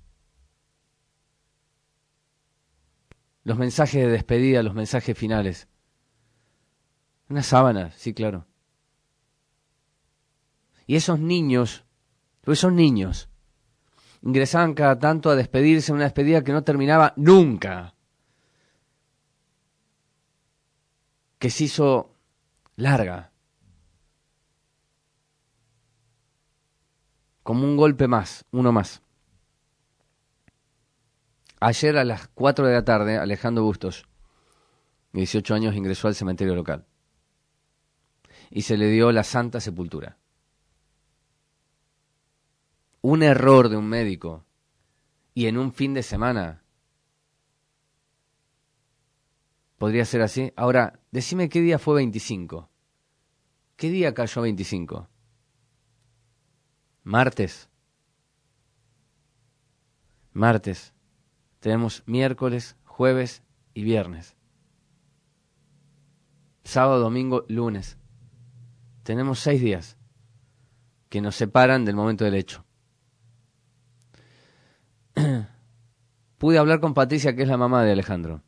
Los mensajes de despedida, los mensajes finales. Una sábana, sí, claro. Y esos niños, pues son niños, ingresaban cada tanto a despedirse, una despedida que no terminaba nunca, que se hizo larga, como un golpe más, uno más. Ayer a las cuatro de la tarde, Alejandro Bustos, de dieciocho años, ingresó al cementerio local y se le dio la santa sepultura. Un error de un médico y en un fin de semana podría ser así. Ahora, decime qué día fue veinticinco. ¿Qué día cayó veinticinco? Martes. Martes. Tenemos miércoles, jueves y viernes. Sábado, domingo, lunes. Tenemos seis días que nos separan del momento del hecho. Pude hablar con Patricia, que es la mamá de Alejandro,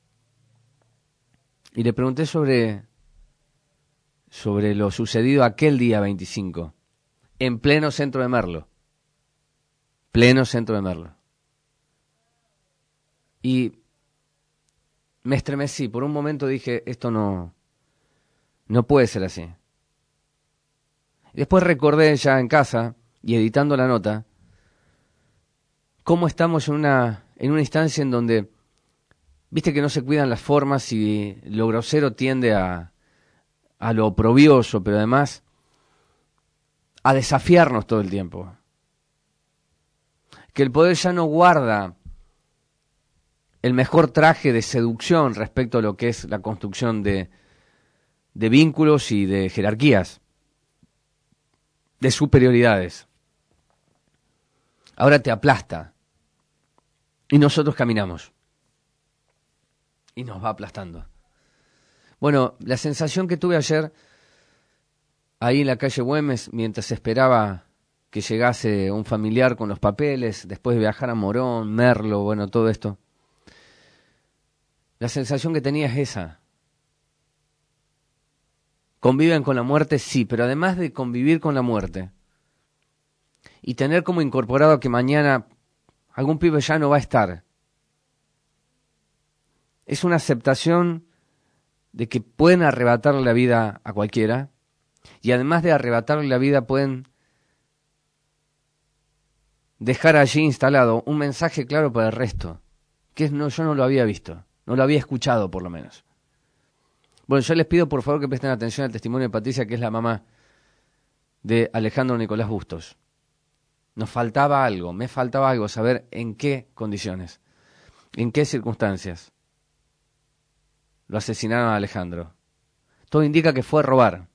y le pregunté sobre, sobre lo sucedido aquel día veinticinco, en pleno centro de Merlo. Pleno centro de Merlo. Y me estremecí. Por un momento dije, esto no, no puede ser así. Y después recordé ya en casa, y editando la nota, cómo estamos en una, en una instancia en donde, viste que no se cuidan las formas y lo grosero tiende a, a lo oprobioso, pero además a desafiarnos todo el tiempo. Que el poder ya no guarda el mejor traje de seducción respecto a lo que es la construcción de, de vínculos y de jerarquías, de superioridades. Ahora te aplasta y nosotros caminamos y nos va aplastando. Bueno, la sensación que tuve ayer ahí en la calle Güemes, mientras esperaba que llegase un familiar con los papeles, después de viajar a Morón, Merlo, bueno, todo esto, la sensación que tenía es esa. ¿Conviven con la muerte? Sí, pero además de convivir con la muerte y tener como incorporado que mañana algún pibe ya no va a estar, es una aceptación de que pueden arrebatarle la vida a cualquiera, y además de arrebatarle la vida pueden dejar allí instalado un mensaje claro para el resto, que es no, yo no lo había visto, no lo había escuchado por lo menos. Bueno, yo les pido por favor que presten atención al testimonio de Patricia, que es la mamá de Alejandro Nicolás Bustos. Nos faltaba algo, me faltaba algo, saber en qué condiciones, en qué circunstancias lo asesinaron a Alejandro. Todo indica que fue a robar.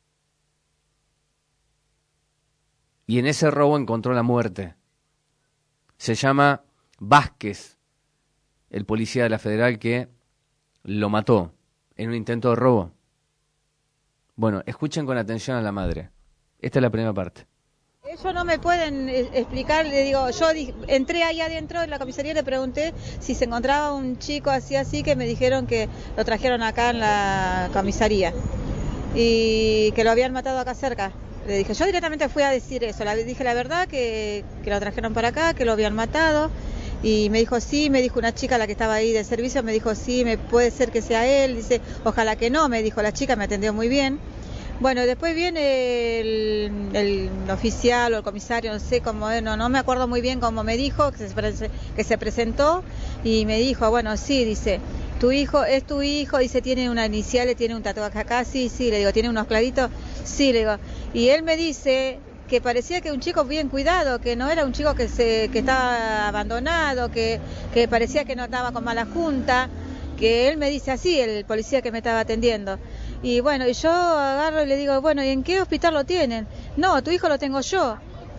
Y en ese robo encontró la muerte. Se llama Vázquez, el policía de la Federal que lo mató en un intento de robo. Bueno, escuchen con atención a la madre. Esta es la primera parte. Ellos no me pueden explicar, le digo, yo di, entré ahí adentro de la comisaría y le pregunté si se encontraba un chico así así, que me dijeron que lo trajeron acá en la comisaría y que lo habían matado acá cerca. Le dije, yo directamente fui a decir eso, le dije la verdad, que, que lo trajeron para acá, que lo habían matado, y me dijo sí, me dijo una chica, la que estaba ahí de servicio, me dijo sí, me puede ser que sea él, dice, ojalá que no, me dijo la chica, me atendió muy bien. Bueno, después viene el, el oficial o el comisario, no sé cómo, no, no me acuerdo muy bien cómo me dijo, que se, que se presentó y me dijo, bueno, sí, dice, tu hijo, es tu hijo, dice, tiene una inicial, tiene un tatuaje acá, sí, sí, le digo, tiene unos claritos, sí, le digo, y él me dice que parecía que un chico bien cuidado, que no era un chico que se que estaba abandonado, que, que parecía que no estaba con mala junta, que él me dice así, el policía que me estaba atendiendo. Y bueno, y yo agarro y le digo, bueno, ¿y en qué hospital lo tienen? No, tu hijo lo tengo yo.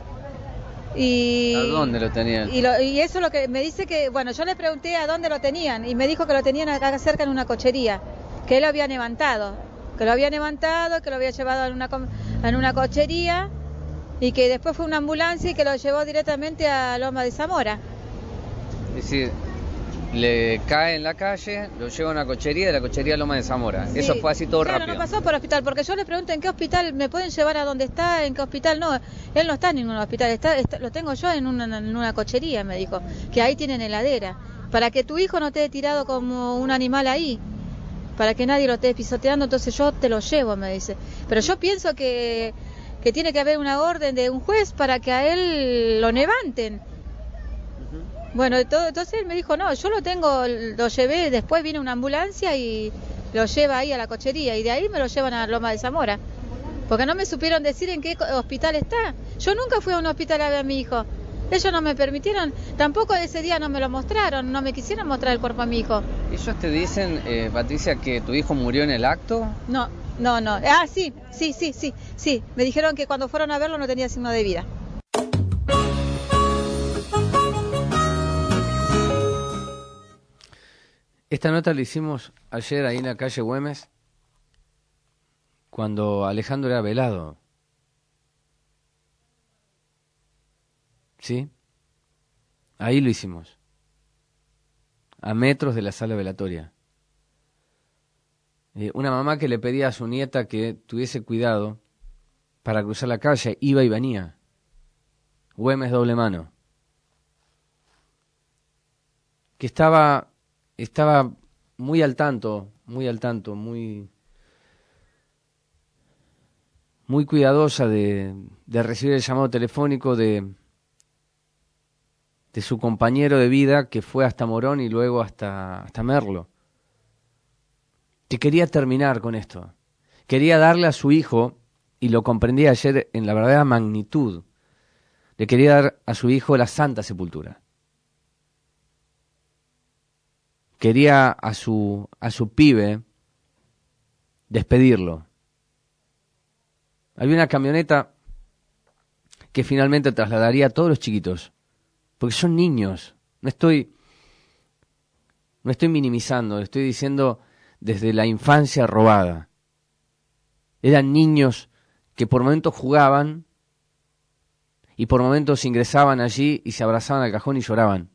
Y, ¿A dónde lo tenían? Y, lo, y eso es lo que me dice que, bueno, yo le pregunté a dónde lo tenían y me dijo que lo tenían acá cerca en una cochería, que él lo había levantado, que lo había levantado, que lo había llevado en una, en una cochería y que después fue una ambulancia y que lo llevó directamente a Loma de Zamora. Es decir, le cae en la calle, lo lleva a una cochería, de la cochería a Loma de Zamora. Sí. Eso fue así todo claro, rápido. No pasó por hospital, porque yo le pregunto en qué hospital me pueden llevar, a dónde está, en qué hospital. No, él no está en ningún hospital, está, está, lo tengo yo en una, en una cochería, me dijo, que ahí tienen heladera, para que tu hijo no te haya tirado como un animal ahí, para que nadie lo esté pisoteando, entonces yo te lo llevo, me dice. Pero yo pienso que, que tiene que haber una orden de un juez para que a él lo levanten. Bueno, todo, entonces él me dijo, no, yo lo tengo, lo llevé, después viene una ambulancia y lo lleva ahí a la cochería y de ahí me lo llevan a Loma de Zamora. Porque no me supieron decir en qué hospital está. Yo nunca fui a un hospital a ver a mi hijo. Ellos no me permitieron, tampoco ese día no me lo mostraron, no me quisieron mostrar el cuerpo a mi hijo. ¿Ellos te dicen, eh, Patricia, que tu hijo murió en el acto? No, no, no. Ah, sí, sí, sí, sí, sí. Me dijeron que cuando fueron a verlo no tenía signo de vida. Esta nota la hicimos ayer ahí en la calle Güemes, cuando Alejandro era velado. ¿Sí? Ahí lo hicimos. A metros de la sala velatoria. Eh, una mamá que le pedía a su nieta que tuviese cuidado para cruzar la calle, iba y venía. Güemes doble mano. Que estaba, estaba muy al tanto, muy al tanto, muy, muy cuidadosa de, de recibir el llamado telefónico de, de su compañero de vida que fue hasta Morón y luego hasta, hasta Merlo. Que quería terminar con esto. Quería darle a su hijo, y lo comprendí ayer en la verdadera magnitud, le quería dar a su hijo la santa sepultura. Quería a su, a su pibe despedirlo. Había una camioneta que finalmente trasladaría a todos los chiquitos, porque son niños. No estoy, no estoy minimizando, estoy diciendo desde la infancia robada. Eran niños que por momentos jugaban y por momentos ingresaban allí y se abrazaban al cajón y lloraban.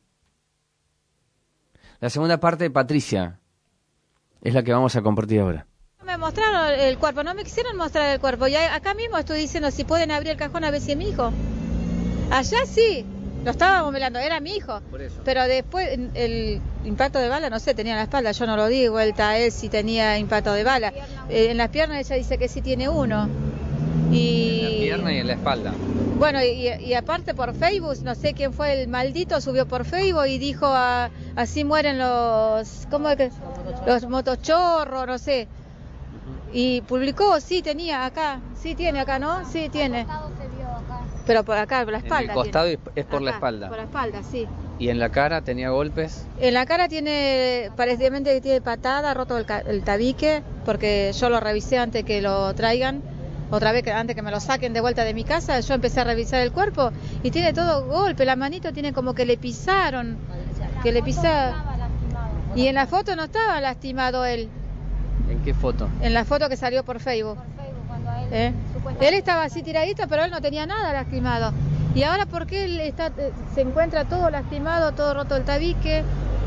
La segunda parte de Patricia es la que vamos a compartir ahora. No me mostraron el cuerpo, no me quisieron mostrar el cuerpo. Y acá mismo estoy diciendo si pueden abrir el cajón a ver si es mi hijo. Allá sí, lo estábamos velando, era mi hijo. Por eso. Pero después el impacto de bala, no sé, tenía en la espalda, yo no lo di vuelta a él si tenía impacto de bala. Eh, en las piernas ella dice que sí tiene uno. Y... En la pierna y en la espalda. Bueno, y, y aparte por Facebook, no sé quién fue el maldito, subió por Facebook y dijo, a, así mueren los, ¿cómo es que? Los motochorros, no sé. Y publicó, sí tenía acá, sí tiene acá, ¿no? Sí tiene. Pero por acá, por la espalda. En el costado tiene. es por Acá, la espalda. Por la espalda, sí. ¿Y en la cara tenía golpes? En la cara tiene, parecidamente que tiene patada, roto el, el tabique, porque yo lo revisé antes que lo traigan. Otra vez, que antes que me lo saquen de vuelta de mi casa, yo empecé a revisar el cuerpo y tiene todo golpe, la manito tiene como que le pisaron, que le pisaron. Y en la foto no estaba lastimado él. ¿En qué foto? En la foto que salió por Facebook. ¿Eh? Él estaba así tiradito, pero él no tenía nada lastimado. Y ahora, ¿por qué él está, se encuentra todo lastimado, todo roto el tabique?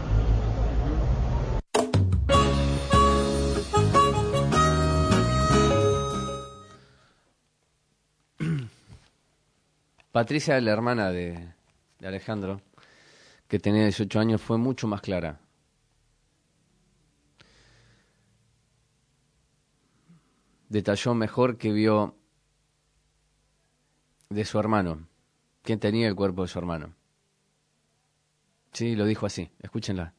Patricia, la hermana de, de Alejandro, que tenía dieciocho años, fue mucho más clara. Detalló mejor que vio de su hermano, quién tenía el cuerpo de su hermano. Sí, lo dijo así, escúchenla.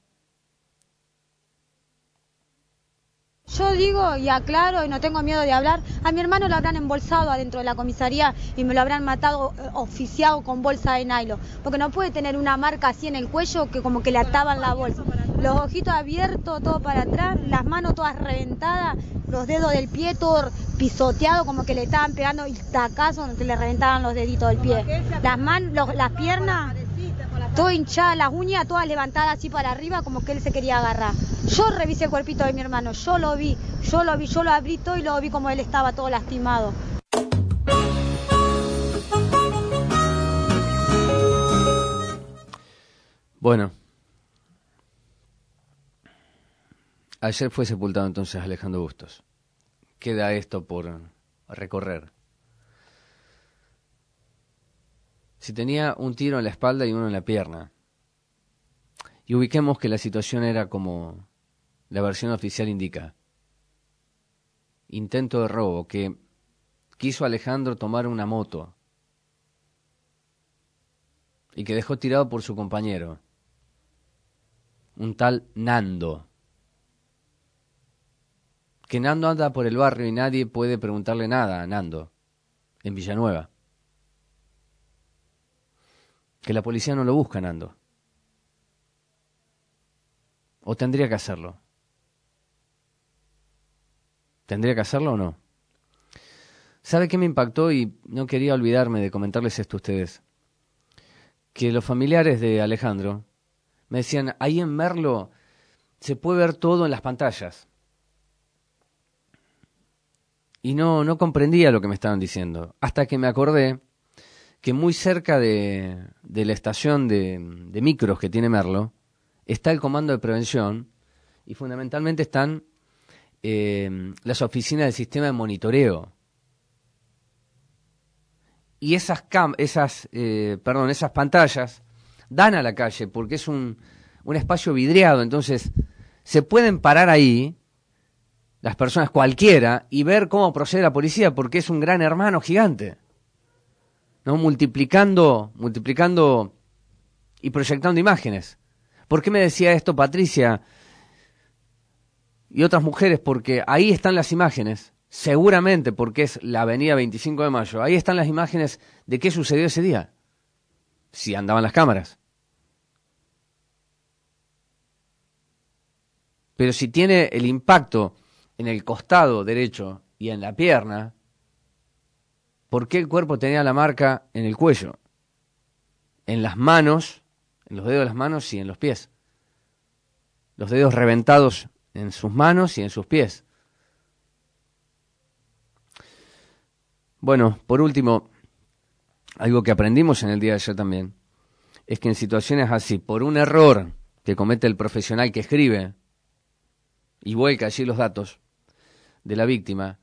Yo digo y aclaro y no tengo miedo de hablar, a mi hermano lo habrán embolsado adentro de la comisaría y me lo habrán matado eh, oficiado con bolsa de nylon, porque no puede tener una marca así en el cuello que como que le ataban la bolsa. Los ojitos abiertos, todo para atrás, las manos todas reventadas, los dedos del pie todo pisoteado, como que le estaban pegando el tacazo que le reventaban los deditos del pie. Las manos, los, las piernas, todo hinchada, las uñas todas levantadas así para arriba, como que él se quería agarrar. Yo revisé el cuerpito de mi hermano, yo lo vi, yo lo vi, yo lo abrí todo y lo vi como él estaba todo lastimado. Bueno, ayer fue sepultado entonces Alejandro Bustos. Queda esto por recorrer. Si tenía un tiro en la espalda y uno en la pierna. Y ubiquemos que la situación era como la versión oficial indica. Intento de robo, que quiso Alejandro tomar una moto y que dejó tirado por su compañero. un tal Nando. Que Nando anda por el barrio y nadie puede preguntarle nada a Nando, en Villanueva. Que la policía no lo busca, Nando. ¿O tendría que hacerlo? ¿Tendría que hacerlo o no? ¿Sabe qué me impactó? Y no quería olvidarme de comentarles esto a ustedes. Que los familiares de Alejandro me decían, ahí en Merlo se puede ver todo en las pantallas. Y no, no comprendía lo que me estaban diciendo, hasta que me acordé que muy cerca de, de la estación de, de micros que tiene Merlo está el comando de prevención y fundamentalmente están eh, las oficinas del sistema de monitoreo. Y esas, cam esas, eh, perdón, esas pantallas dan a la calle porque es un, un espacio vidriado, entonces se pueden parar ahí las personas cualquiera y ver cómo procede la policía porque es un gran hermano gigante, ¿no? Multiplicando, multiplicando y proyectando imágenes. ¿Por qué me decía esto Patricia y otras mujeres? Porque ahí están las imágenes, seguramente porque es la avenida veinticinco de mayo, ahí están las imágenes de qué sucedió ese día, si andaban las cámaras. Pero si tiene el impacto en el costado derecho y en la pierna, ¿por qué el cuerpo tenía la marca en el cuello? En las manos, en los dedos de las manos y en los pies. Los dedos reventados en sus manos y en sus pies. Bueno, por último, algo que aprendimos en el día de ayer también, es que en situaciones así, por un error que comete el profesional que escribe y vuelca allí los datos de la víctima,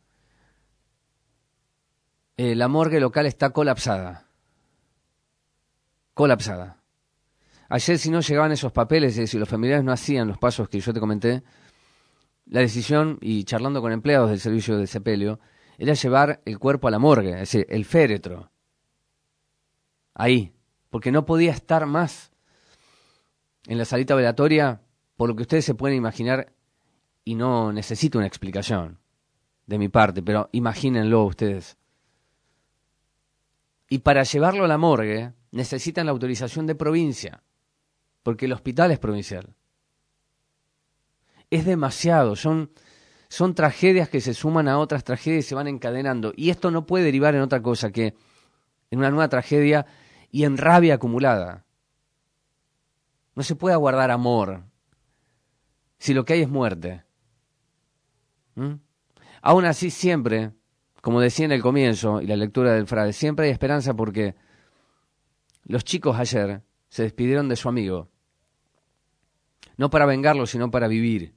eh, la morgue local está colapsada. Colapsada. Ayer, si no llegaban esos papeles, es decir, los familiares no hacían los pasos que yo te comenté, la decisión, y charlando con empleados del servicio de sepelio, era llevar el cuerpo a la morgue, es decir, el féretro. Ahí. Porque no podía estar más en la salita velatoria, por lo que ustedes se pueden imaginar, y no necesito una explicación de mi parte, pero imagínenlo ustedes. Y para llevarlo a la morgue necesitan la autorización de provincia, porque el hospital es provincial. Es demasiado, son, son tragedias que se suman a otras tragedias y se van encadenando. Y esto no puede derivar en otra cosa que en una nueva tragedia y en rabia acumulada. No se puede aguardar amor si lo que hay es muerte. ¿Mm? Aún así siempre, como decía en el comienzo y la lectura del frade, siempre hay esperanza porque los chicos ayer se despidieron de su amigo. No para vengarlo, sino para vivir.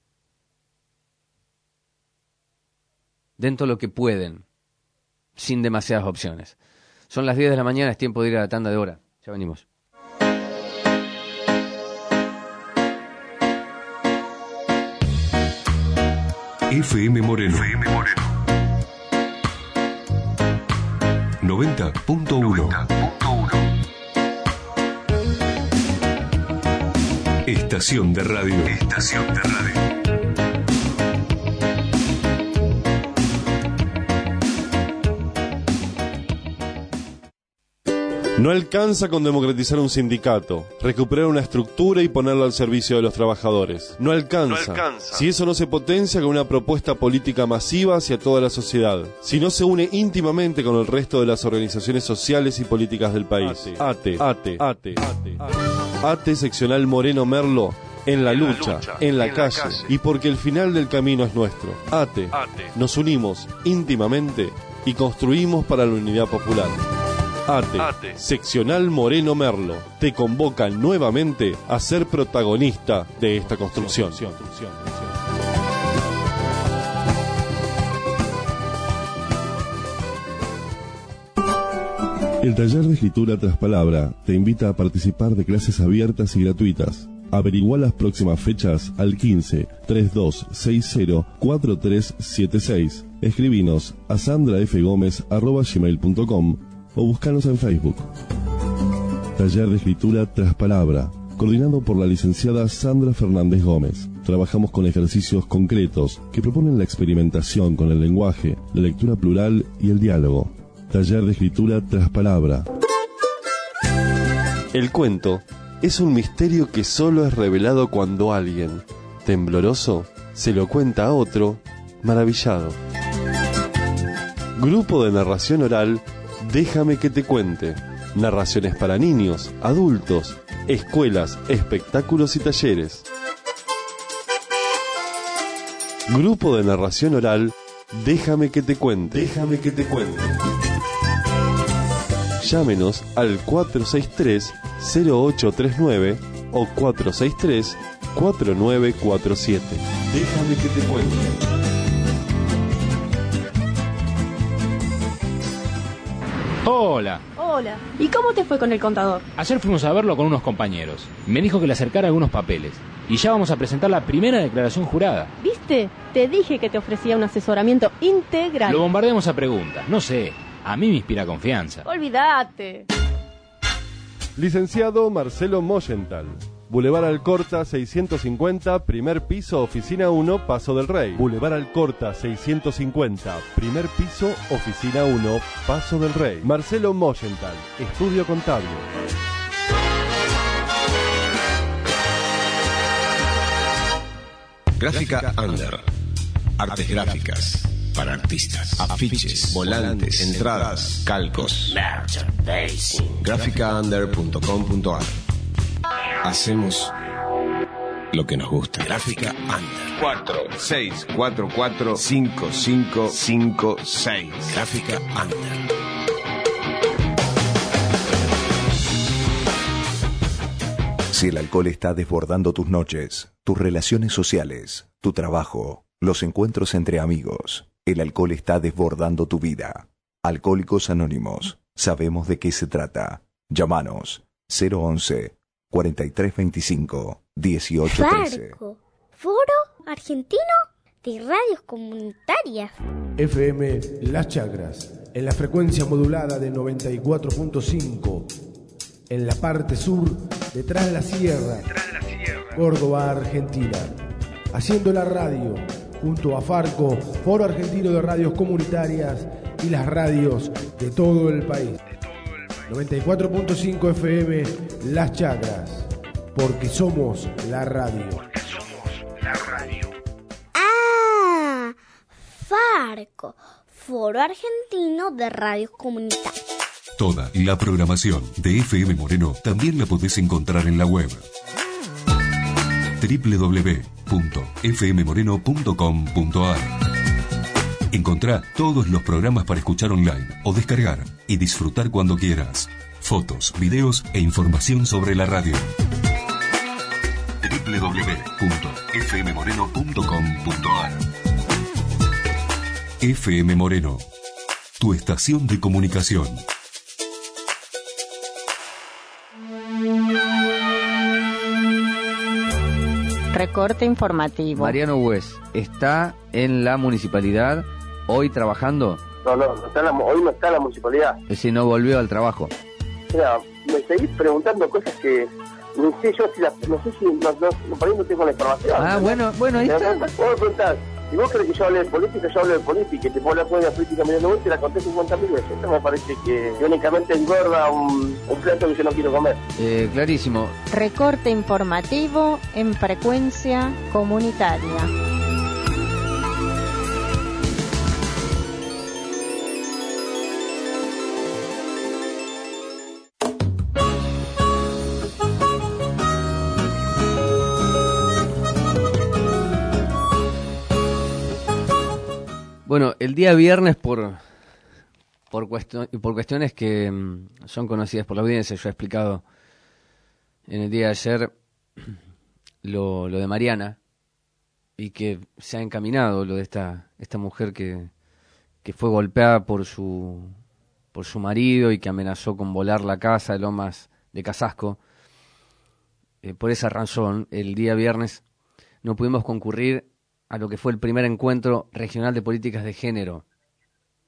Dentro de lo que pueden, sin demasiadas opciones. Son las diez de la mañana, es tiempo de ir a la tanda de hora. Ya venimos. F M Moreno. F M Moreno. noventa punto uno. Estación de radio. Estación de radio. No alcanza con democratizar un sindicato, recuperar una estructura y ponerla al servicio de los trabajadores. No alcanza, no alcanza si eso no se potencia con una propuesta política masiva hacia toda la sociedad, si no se une íntimamente con el resto de las organizaciones sociales y políticas del país. ATE, ATE, ATE, ATE, ATE seccional Moreno Merlo, en la lucha, en la calle, y porque el final del camino es nuestro. ATE, nos unimos íntimamente y construimos para la unidad popular. ATE, ATE, seccional Moreno Merlo, te convoca nuevamente a ser protagonista de esta construcción. El taller de escritura tras palabra te invita a participar de clases abiertas y gratuitas. Averigua las próximas fechas al quince, treinta y dos sesenta, cuarenta y tres setenta y seis. Escribinos a sandrafgomez arroba gmail punto com o búscanos en Facebook. Taller de escritura tras palabra. coordinado por la licenciada Sandra Fernández Gómez. Trabajamos con ejercicios concretos que proponen la experimentación con el lenguaje, la lectura plural y el diálogo. Taller de escritura tras palabra. El cuento es un misterio que solo es revelado cuando alguien, tembloroso, se lo cuenta a otro, maravillado. Grupo de narración oral, Déjame que te cuente. Narraciones para niños, adultos, escuelas, espectáculos y talleres. Grupo de narración oral, Déjame que te cuente. Déjame que te cuente. Llámenos al cuatro seis tres, cero ocho tres nueve o cuatro seis tres, cuatro nueve cuatro siete. Déjame que te cuente. Hola. Hola. ¿Y cómo te fue con el contador? Ayer fuimos a verlo con unos compañeros. Me dijo que le acercara algunos papeles. Y ya vamos a presentar la primera declaración jurada. ¿Viste? Te dije que te ofrecía un asesoramiento integral. Lo bombardeamos a preguntas. No sé. A mí me inspira confianza. Olvídate. Licenciado Marcelo Moyenthal. Boulevard Alcorta seiscientos cincuenta, primer piso, oficina uno, Paso del Rey. Boulevard Alcorta seiscientos cincuenta, primer piso, oficina uno, Paso del Rey. Marcelo Moyenthal, estudio contable. Gráfica Under. Artes gráficas para artistas. Afiches, volantes, entradas, calcos. gráfica under punto com punto a r. Hacemos lo que nos gusta. Gráfica Under. cuatro seis cuatro cuatro cinco cinco cinco seis. Gráfica Under. Si el alcohol está desbordando tus noches, tus relaciones sociales, tu trabajo, los encuentros entre amigos, el alcohol está desbordando tu vida. Alcohólicos Anónimos, sabemos de qué se trata. Llámanos cero once, cuarenta y tres veinticinco, dieciocho trece. Farco, Foro Argentino de Radios Comunitarias. F M Las Chacras, en la frecuencia modulada de noventa y cuatro punto cinco, en la parte sur, detrás de la sierra, detrás de la sierra. Córdoba, Argentina. Haciendo la radio, junto a Farco, Foro Argentino de Radios Comunitarias y las radios de todo el país. noventa y cuatro punto cinco F M Las Chacras, porque somos la radio. Porque somos la radio. Ah, Farco, Foro Argentino de Radios Comunitarias. Toda la programación de F M Moreno también la podés encontrar en la web doble u doble u doble u punto f m moreno punto com punto a r. Encontrá todos los programas para escuchar online o descargar y disfrutar cuando quieras. Fotos, videos e información sobre la radio. doble u doble u doble u punto f m moreno punto com punto a r. F M Moreno, tu estación de comunicación. Recorte informativo. Mariano Hues, ¿está en la municipalidad hoy trabajando? No, no, no está en la, hoy no está en la municipalidad. Es decir, no volvió al trabajo. Mira, me seguís preguntando cosas que no sé yo si la, no sé si no, no, por ahí no tengo la información. Ah, ¿no? bueno, bueno, ahí está. Vos me preguntás, si vos crees que yo hable de política, yo hablo de política, y te puedo hablar de la política medio vuelta y la conté cincuenta mil veces. Esto me parece que únicamente engorda un, un plato que yo no quiero comer. Eh, clarísimo. Recorte informativo en frecuencia comunitaria. Bueno, el día viernes por por, cuestion, por cuestiones que um, son conocidas por la audiencia, yo he explicado en el día de ayer lo, lo de Mariana y que se ha encaminado lo de esta esta mujer que, que fue golpeada por su por su marido y que amenazó con volar la casa de Lomas de Casasco. Eh, por esa razón, el día viernes no pudimos concurrir a lo que fue el primer encuentro regional de políticas de género.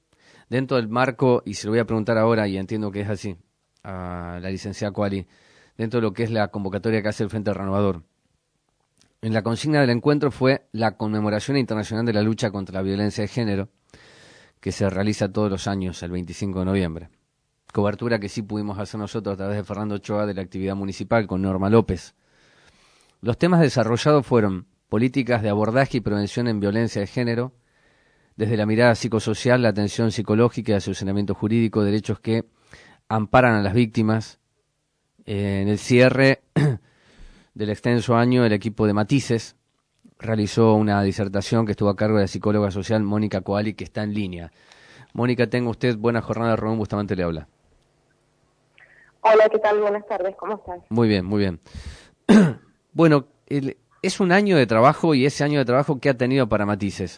Dentro del marco, y se lo voy a preguntar ahora, y entiendo que es así, a la licenciada Cuali, dentro de lo que es la convocatoria que hace el Frente Renovador. En la consigna del encuentro fue la conmemoración internacional de la lucha contra la violencia de género, que se realiza todos los años, el veinticinco de noviembre. Cobertura que sí pudimos hacer nosotros a través de Fernando Ochoa de la actividad municipal con Norma López. Los temas desarrollados fueron políticas de abordaje y prevención en violencia de género, desde la mirada psicosocial, la atención psicológica y asesoramiento jurídico, derechos que amparan a las víctimas. Eh, en el cierre del extenso año, el equipo de Matices realizó una disertación que estuvo a cargo de la psicóloga social Mónica Coali, que está en línea. Mónica, tenga usted buena jornada. Rubén Bustamante le habla. Hola, ¿qué tal? Buenas tardes, ¿cómo estás? Muy bien, muy bien. Bueno, el, es un año de trabajo, y ese año de trabajo, ¿qué ha tenido para Matices?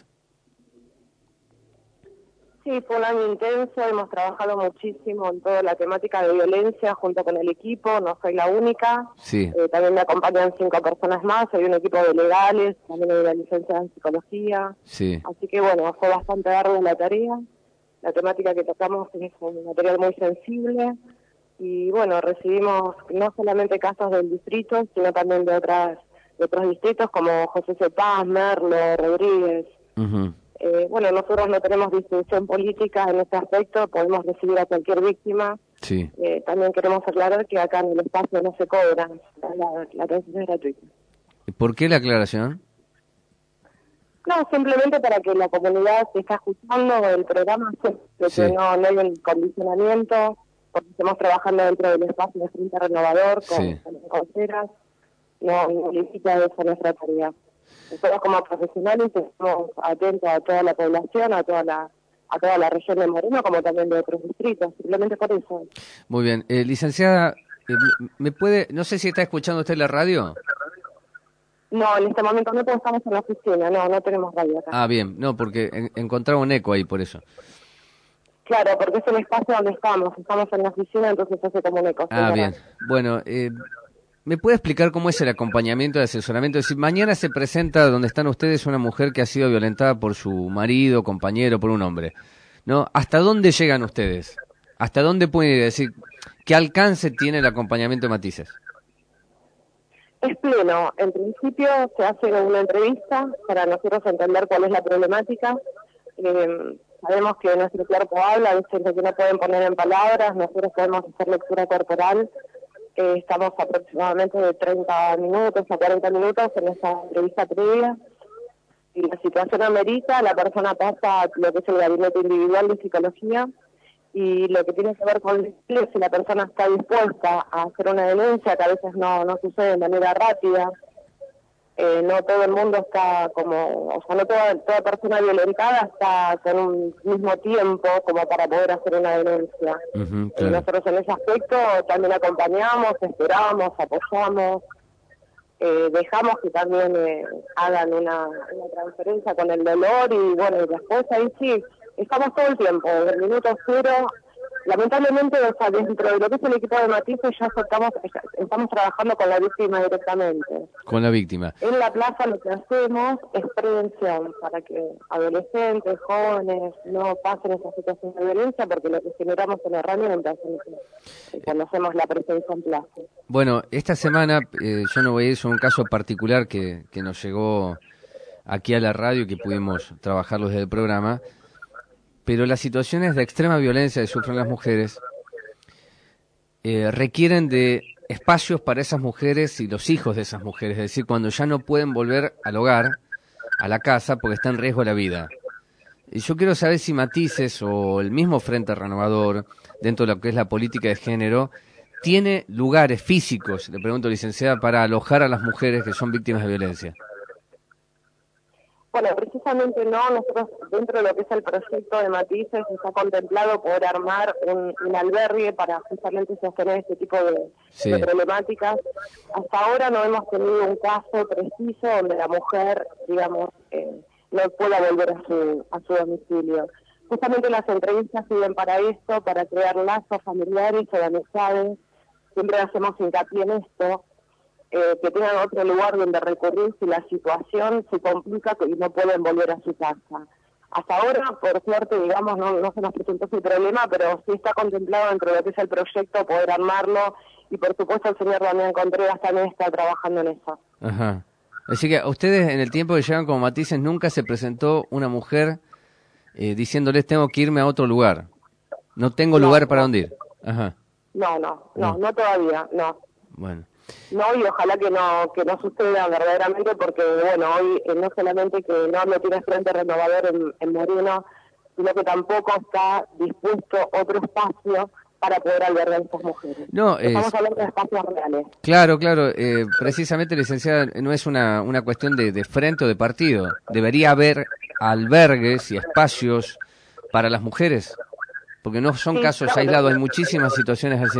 Sí, fue un año intenso, hemos trabajado muchísimo en toda la temática de violencia junto con el equipo, no soy la única. Sí. Eh, también me acompañan cinco personas más, hay un equipo de legales, también hay una licencia en psicología. Sí. Así que bueno, fue bastante ardua la tarea. La temática que tocamos es un material muy sensible y bueno, recibimos no solamente casos del distrito, sino también de otras de otros distritos como José C. Paz, Merlo, Rodríguez. Uh-huh. Eh, bueno, nosotros no tenemos distribución política en este aspecto, podemos recibir a cualquier víctima. Sí. Eh, también queremos aclarar que acá en el espacio no se cobra, la, la atención es gratuita. ¿Por qué la aclaración? No, simplemente para que la comunidad se está escuchando el programa, de Sí. que no, no hay un condicionamiento, porque estamos trabajando dentro del espacio de Frente Renovador con, Sí. con las consejeras, no, no limita eso nuestra tarea. Nosotros como profesionales estamos atentos a toda la población, a toda la a toda la región de Moreno, como también de otros distritos, simplemente por eso. Muy bien. Eh, licenciada, eh, ¿me puede, no sé si está escuchando usted la radio? No, en este momento no, porque estamos en la oficina, no, no tenemos radio acá. Ah, bien, no, porque en, encontraba un eco ahí, por eso. Claro, porque es el espacio donde estamos, estamos en la oficina, entonces hace como un eco. Ah, señora. bien. Bueno, eh, ¿me puede explicar cómo es el acompañamiento de asesoramiento? Es decir, mañana se presenta donde están ustedes una mujer que ha sido violentada por su marido, compañero, por un hombre, ¿no? ¿Hasta dónde llegan ustedes? ¿Hasta dónde pueden ir? Es decir, ¿qué alcance tiene el acompañamiento de Matices? Es pleno. En principio se hace una entrevista para nosotros entender cuál es la problemática. Eh, sabemos que nuestro cuerpo habla, a veces lo que no pueden poner en palabras, nosotros podemos hacer lectura corporal. Eh, estamos aproximadamente de treinta minutos a cuarenta minutos en esa entrevista previa. Si la situación amerita, la persona pasa a lo que es el gabinete individual de psicología, y lo que tiene que ver con si la persona está dispuesta a hacer una denuncia, que a veces no, no sucede de manera rápida. Eh, no todo el mundo está como, o sea, no toda, toda persona violentada está con un mismo tiempo como para poder hacer una denuncia. Uh-huh, Eh, claro. nosotros en ese aspecto también acompañamos, esperamos, apoyamos, eh, dejamos que también eh, hagan una, una transferencia con el dolor y bueno, y después ahí sí, estamos todo el tiempo, desde el minuto cero. Lamentablemente, o sea, dentro de lo que es el equipo de Matices ya estamos, ya estamos trabajando con la víctima directamente. Con la víctima. En la plaza lo que hacemos es prevención para que adolescentes, jóvenes no pasen esa situación de violencia, porque lo que generamos en herramientas es cuando hacemos la presencia en plaza. Bueno, esta semana eh, yo no voy a ir sobre un caso particular que, que nos llegó aquí a la radio y que pudimos trabajarlo desde el programa, pero las situaciones de extrema violencia que sufren las mujeres eh, requieren de espacios para esas mujeres y los hijos de esas mujeres, es decir, cuando ya no pueden volver al hogar, a la casa, porque está en riesgo la vida. Y yo quiero saber si Matices o el mismo Frente Renovador, dentro de lo que es la política de género, tiene lugares físicos, le pregunto, licenciada, para alojar a las mujeres que son víctimas de violencia. Bueno, precisamente no, nosotros dentro de lo que es el proyecto de Matices está contemplado poder armar un, un albergue para justamente sostener este tipo de, Sí. de problemáticas. Hasta ahora no hemos tenido un caso preciso donde la mujer, digamos, eh, no pueda volver a su, a su domicilio. Justamente las entrevistas sirven para esto, para crear lazos familiares o de amistades. Siempre hacemos hincapié en esto. Eh, que tengan otro lugar donde recurrir si la situación se complica y no pueden volver a su casa. Hasta ahora, por suerte, digamos, no, no se nos presentó ese problema, pero sí está contemplado dentro de lo que es el proyecto poder armarlo y por supuesto el señor Damián Contreras también está trabajando en eso. Ajá. Así que a ustedes en el tiempo que llevan como matices nunca se presentó una mujer eh, diciéndoles tengo que irme a otro lugar. No tengo No, lugar para no. dónde ir. Ajá. No, no, no, No. no todavía, no. Bueno. No, y ojalá que no que no suceda verdaderamente, porque bueno, hoy eh, no solamente que no lo tiene Frente Renovador en, en Moreno, sino que tampoco está dispuesto otro espacio para poder albergar a estas mujeres. No, Estamos es- hablando de espacios reales. Claro, claro. Eh, precisamente, licenciada, no es una, una cuestión de, de frente o de partido. Debería haber albergues y espacios para las mujeres, porque no son Sí, casos claro. aislados, hay muchísimas situaciones así.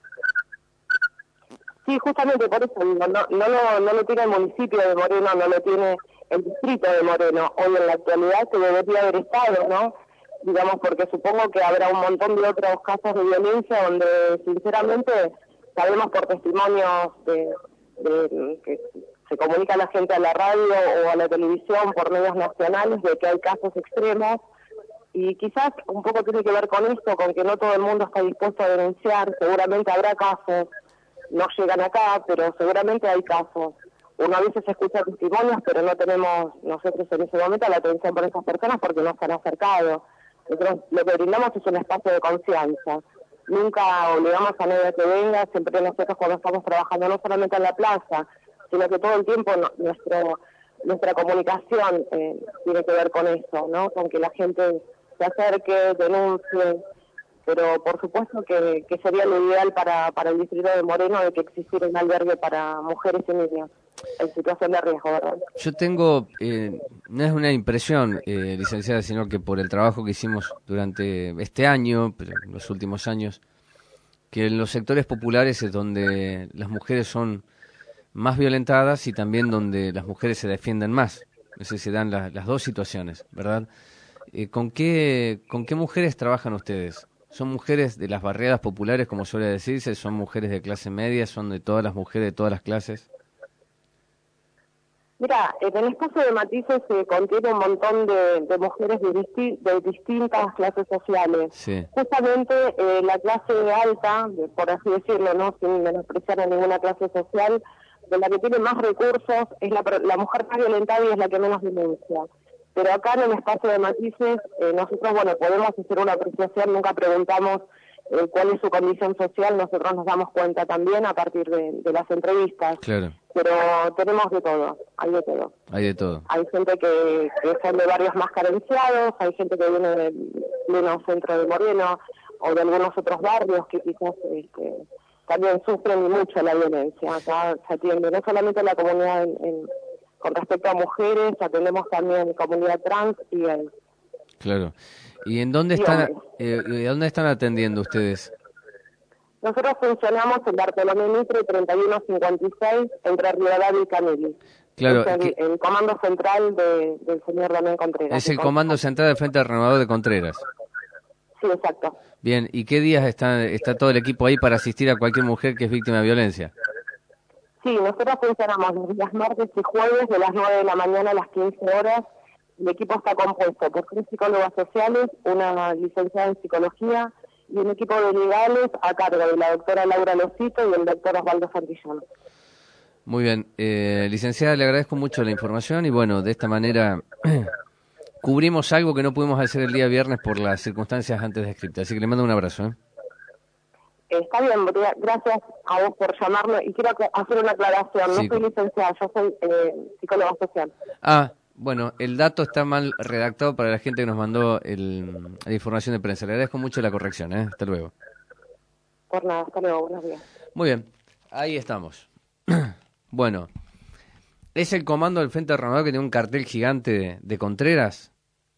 Sí, justamente por eso, digo, no, no, lo, no lo tiene el municipio de Moreno, no lo tiene el distrito de Moreno. Hoy en la actualidad se debería haber estado, ¿no? Digamos, porque supongo que habrá un montón de otros casos de violencia donde, sinceramente, sabemos por testimonios de, de- que se comunica la gente a la radio o a la televisión por medios nacionales de que hay casos extremos, y quizás un poco tiene que ver con esto, con que no todo el mundo está dispuesto a denunciar. Seguramente habrá casos, no llegan acá, pero seguramente hay casos. Uno a veces escucha testimonios, pero no tenemos nosotros en ese momento la atención por esas personas porque no se han acercado. Nosotros lo que brindamos es un espacio de confianza. Nunca obligamos a nadie a que venga, siempre nosotros cuando estamos trabajando no solamente en la plaza, sino que todo el tiempo no- nuestro nuestra comunicación eh, tiene que ver con eso, ¿no? Con que la gente se acerque, denuncie, pero por supuesto que, que sería lo ideal para, para el distrito de Moreno de que existiera un albergue para mujeres y niños en situación de riesgo, ¿verdad? Yo tengo, eh, no es una impresión, eh, licenciada, sino que por el trabajo que hicimos durante este año, pero en los últimos años, que en los sectores populares es donde las mujeres son más violentadas y también donde las mujeres se defienden más. Es decir, se dan la- las dos situaciones, ¿verdad? Eh, ¿con qué, ¿Con qué mujeres trabajan ustedes? ¿Son mujeres de las barriadas populares, como suele decirse? ¿Son mujeres de clase media? ¿Son de todas las mujeres de todas las clases? Mira, en el espacio de matices se contiene un montón de, de mujeres de, disti- de distintas clases sociales. Sí. Justamente eh, la clase alta, de- por así decirlo, no sin menospreciar a ninguna clase social, de la que tiene más recursos, es la, per- la mujer más violentada y es la que menos denuncia. Pero acá en el espacio de matices, eh, nosotros, bueno, podemos hacer una apreciación, nunca preguntamos eh, cuál es su condición social, nosotros nos damos cuenta también a partir de, de las entrevistas, Claro, pero tenemos de todo, hay de todo. hay de todo. Hay gente que, que son de barrios más carenciados, hay gente que viene del pleno centro de Moreno o de algunos otros barrios que quizás este, también sufren mucho la violencia. Acá se atiende no solamente la comunidad en- en- con respecto a mujeres, atendemos también comunidad trans y gay. Claro. ¿Y en dónde Sí, están, hombre. eh, eh, dónde están atendiendo ustedes? Nosotros funcionamos en Bartolomé Mitre treinta y uno cincuenta y seis entre Rivadavia y Canelli. Claro, Es el, que- el comando central de- del señor Damián Contreras. Es el comando central del Frente Renovador de Contreras. Sí, exacto. Bien, ¿y qué días está, está todo el equipo ahí para asistir a cualquier mujer que es víctima de violencia? Sí, nosotros funcionamos los días martes y jueves de las nueve de la mañana a las quince horas. El equipo está compuesto por tres psicólogas sociales, una licenciada en psicología y un equipo de legales a cargo de la doctora Laura Losito y el doctor Osvaldo Santillón. Muy bien, eh, licenciada, le agradezco mucho la información y bueno, de esta manera cubrimos algo que no pudimos hacer el día viernes por las circunstancias antes descritas. Así que le mando un abrazo. ¿eh? Está bien, gra- gracias a vos por llamarme y quiero que- hacer una aclaración. Sí. No soy licenciada, yo soy eh, psicóloga social. Ah, bueno, el dato está mal redactado para la gente que nos mandó el, la información de prensa. Le agradezco mucho la corrección. ¿eh? Hasta luego. Por nada, hasta luego, buenos días. Muy bien, ahí estamos. Bueno, es el comando del Frente Renovador que tiene un cartel gigante de, de Contreras.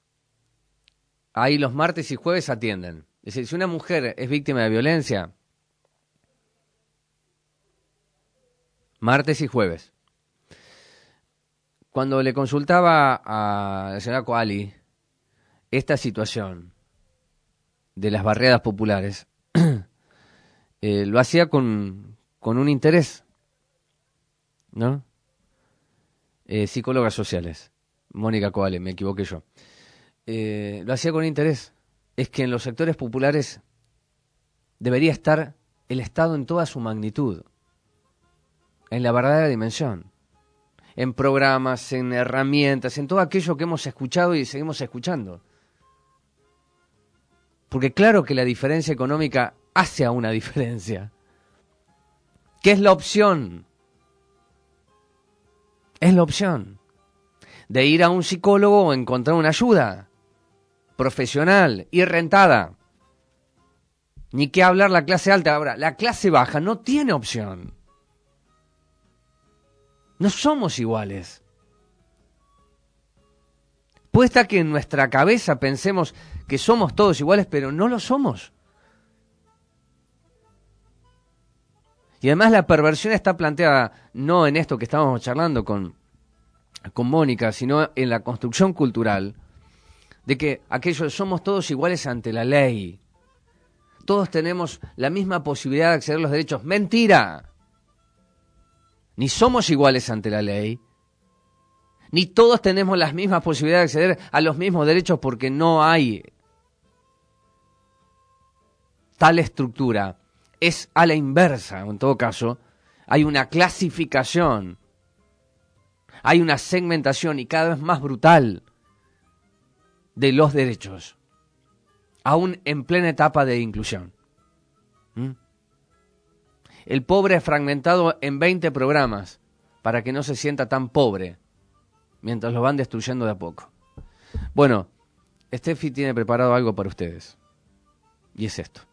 Ahí los martes y jueves atienden. Es decir, si una mujer es víctima de violencia, martes y jueves. Cuando le consultaba a la señora Coali esta situación de las barriadas populares, eh, lo hacía con, con un interés, ¿no? Eh, psicólogas sociales, Mónica Coali, me equivoqué yo. Eh, lo hacía con interés. Es que en los sectores populares debería estar el Estado en toda su magnitud, en la verdadera dimensión, en programas, en herramientas, en todo aquello que hemos escuchado y seguimos escuchando. Porque claro que la diferencia económica hace a una diferencia. ¿Qué es la opción? Es la opción de ir a un psicólogo o encontrar una ayuda profesional y rentada. Ni qué hablar la clase alta. Ahora, la clase baja no tiene opción. No somos iguales. Puede estar que en nuestra cabeza pensemos que somos todos iguales, pero no lo somos. Y además la perversión está planteada no en esto que estábamos charlando con, con Mónica, sino en la construcción cultural, de que aquellos somos todos iguales ante la ley. Todos tenemos la misma posibilidad de acceder a los derechos. ¡Mentira! Ni somos iguales ante la ley, ni todos tenemos las mismas posibilidades de acceder a los mismos derechos, porque no hay tal estructura. Es a la inversa, en todo caso, hay una clasificación, hay una segmentación y cada vez más brutal de los derechos, aún en plena etapa de inclusión. ¿Mm? El pobre es fragmentado en veinte programas para que no se sienta tan pobre mientras lo van destruyendo de a poco. Bueno, Steffi tiene preparado algo para ustedes y es esto.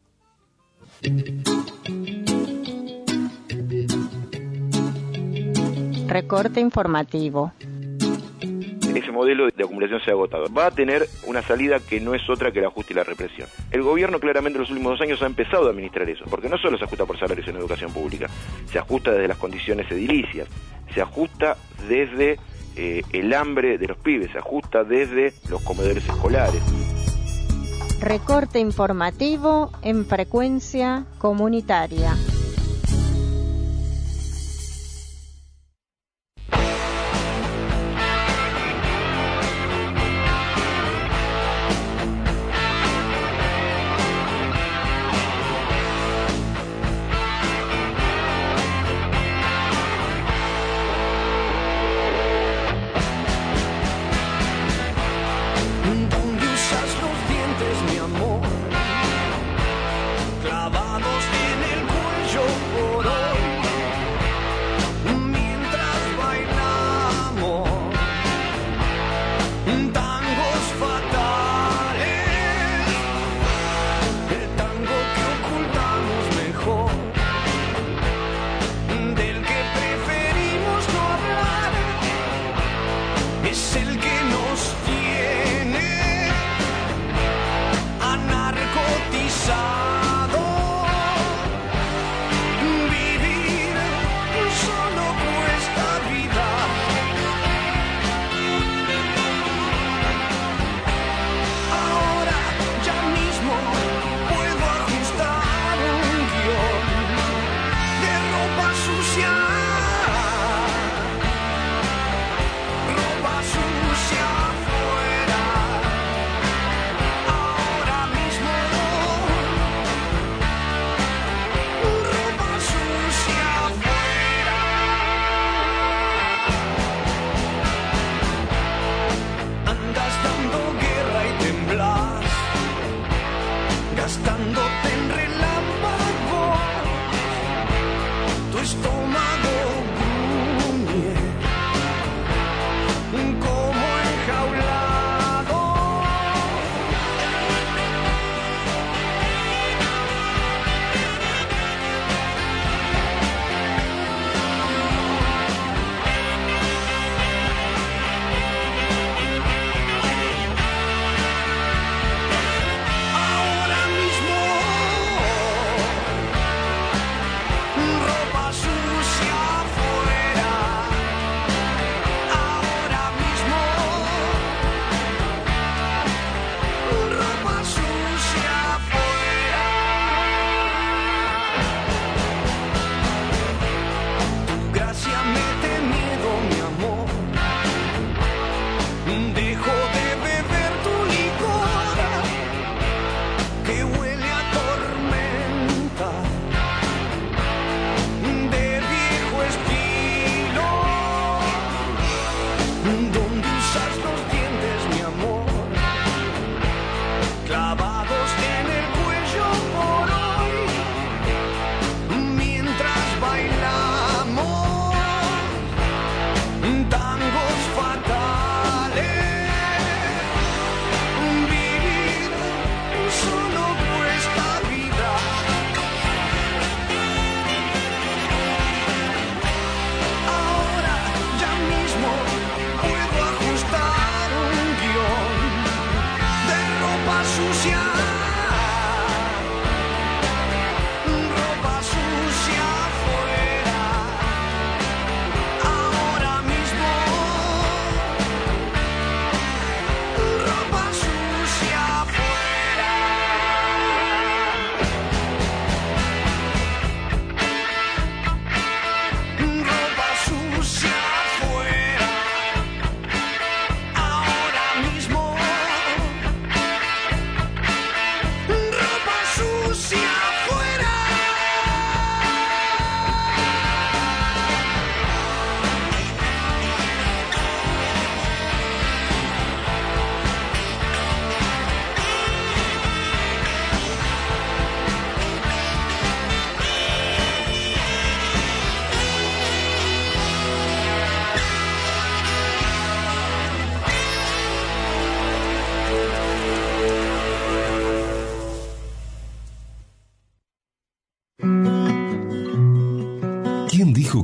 Recorte informativo. Ese modelo de acumulación se ha agotado. Va a tener una salida que no es otra que el ajuste y la represión. El gobierno claramente en los últimos dos años ha empezado a administrar eso, porque no solo se ajusta por salarios en educación pública, se ajusta desde las condiciones edilicias, se ajusta desde eh, el hambre de los pibes, se ajusta desde los comedores escolares. Recorte informativo en frecuencia comunitaria. Clavados en el cuello.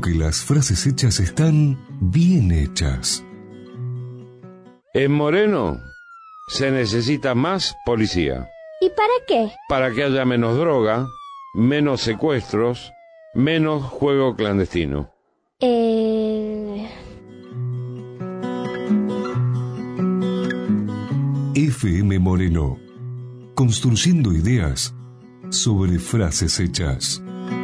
que las frases hechas están bien hechas. En Moreno se necesita más policía. ¿Y para qué? Para que haya menos droga, menos secuestros, menos juego clandestino. Eh... F M Moreno, construyendo ideas sobre frases hechas.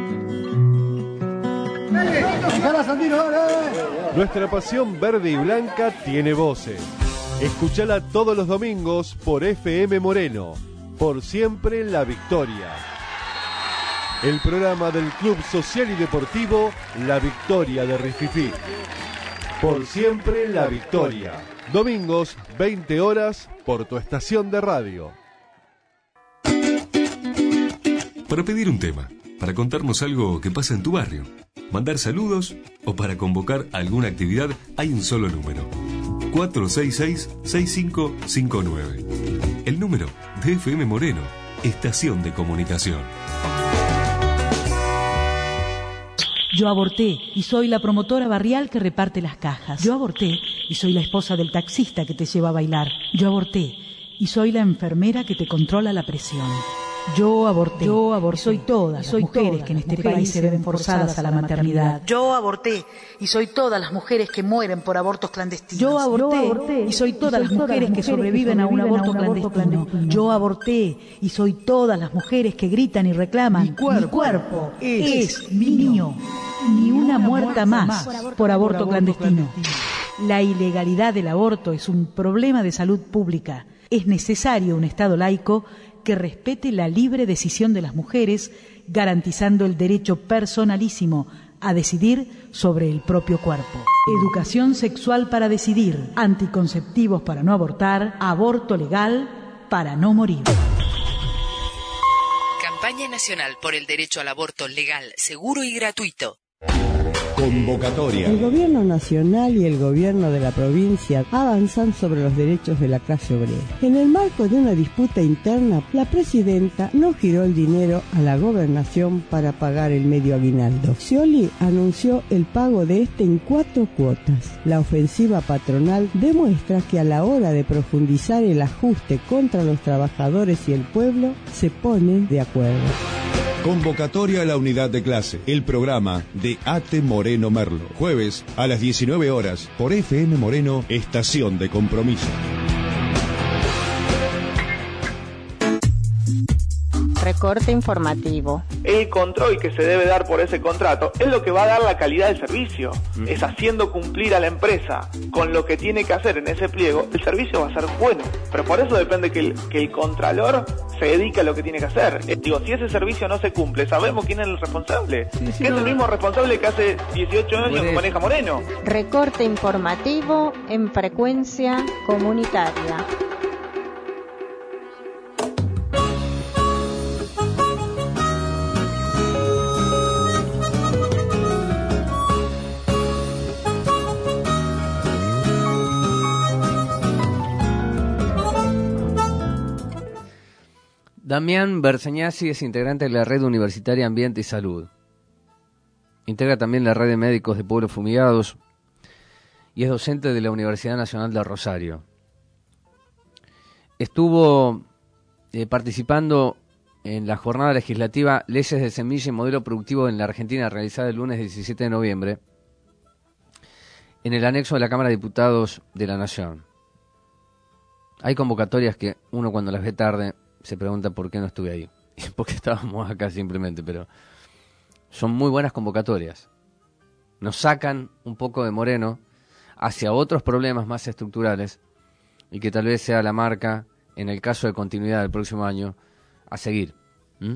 Nuestra pasión verde y blanca tiene voces. Escúchala todos los domingos por F M Moreno. Por siempre la victoria. El programa del Club Social y Deportivo La Victoria de Rififí. Por siempre la victoria. Domingos, veinte horas, por tu estación de radio. Para pedir un tema, para contarnos algo que pasa en tu barrio, mandar saludos o para convocar alguna actividad, hay un solo número. cuatro seis seis, seis cinco cinco nueve. El número de F M Moreno, Estación de Comunicación. Yo aborté y soy la promotora barrial que reparte las cajas. Yo aborté y soy la esposa del taxista que te lleva a bailar. Yo aborté y soy la enfermera que te controla la presión. Yo aborté. Yo aborté. Y soy todas las mujeres que en este país se ven forzadas a la maternidad. Yo aborté y soy todas las mujeres que mueren por abortos clandestinos. Yo aborté y soy todas las mujeres que sobreviven a un aborto clandestino. Yo aborté y soy todas las mujeres que gritan y reclaman: mi cuerpo, mi cuerpo es, es mío. Ni una muerta más por aborto clandestino. La ilegalidad del aborto es un problema de salud pública. Es necesario un Estado laico que respete la libre decisión de las mujeres, garantizando el derecho personalísimo a decidir sobre el propio cuerpo. Educación sexual para decidir, anticonceptivos para no abortar, aborto legal para no morir. Campaña Nacional por el Derecho al Aborto Legal, Seguro y Gratuito. Convocatoria. El gobierno nacional y el gobierno de la provincia avanzan sobre los derechos de la clase obrera. En el marco de una disputa interna, la presidenta no giró el dinero a la gobernación para pagar el medio aguinaldo. Scioli anunció el pago de este en cuatro cuotas. La ofensiva patronal demuestra que a la hora de profundizar el ajuste contra los trabajadores y el pueblo, se ponen de acuerdo. Convocatoria a la unidad de clase, el programa de Ate Moreno Merlo. Jueves a las diecinueve horas por F M Moreno, Estación de Compromiso. Recorte informativo. El control que se debe dar por ese contrato es lo que va a dar la calidad del servicio. Mm. Es haciendo cumplir a la empresa con lo que tiene que hacer en ese pliego, el servicio va a ser bueno. Pero por eso depende que el, que el contralor se dedique a lo que tiene que hacer. Eh, digo, si ese servicio no se cumple, ¿sabemos quién es el responsable? Sí, sí, que no. Es el mismo responsable que hace dieciocho años que maneja Moreno. Recorte informativo en frecuencia comunitaria. Damián Berseñasi es integrante de la Red Universitaria Ambiente y Salud. Integra también la Red de Médicos de Pueblos Fumigados y es docente de la Universidad Nacional de Rosario. Estuvo eh, participando en la jornada legislativa Leyes de Semilla y Modelo Productivo en la Argentina, realizada el lunes diecisiete de noviembre, en el anexo de la Cámara de Diputados de la Nación. Hay convocatorias que uno cuando las ve tarde se pregunta por qué no estuve ahí, porque estábamos acá simplemente, pero son muy buenas convocatorias. Nos sacan un poco de Moreno hacia otros problemas más estructurales y que tal vez sea la marca, en el caso de continuidad del próximo año, a seguir. ¿Mm?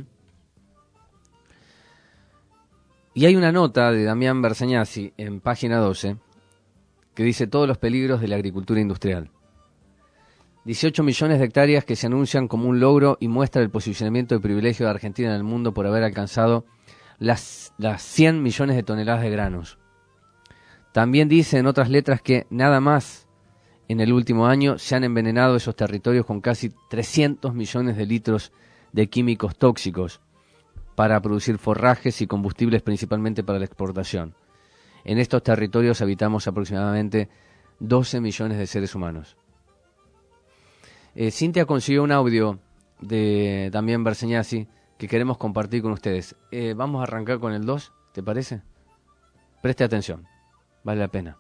Y hay una nota de Damián Berseñasi en página doce que dice todos los peligros de la agricultura industrial. dieciocho millones de hectáreas que se anuncian como un logro y muestra el posicionamiento de privilegio de Argentina en el mundo por haber alcanzado las, las cien millones de toneladas de granos. También dice en otras letras que nada más en el último año se han envenenado esos territorios con casi trescientos millones de litros de químicos tóxicos para producir forrajes y combustibles principalmente para la exportación. En estos territorios habitamos aproximadamente doce millones de seres humanos. Eh, Cintia consiguió un audio de Damián Berseñasi que queremos compartir con ustedes. Eh, vamos a arrancar con el dos, ¿te parece? Preste atención, vale la pena.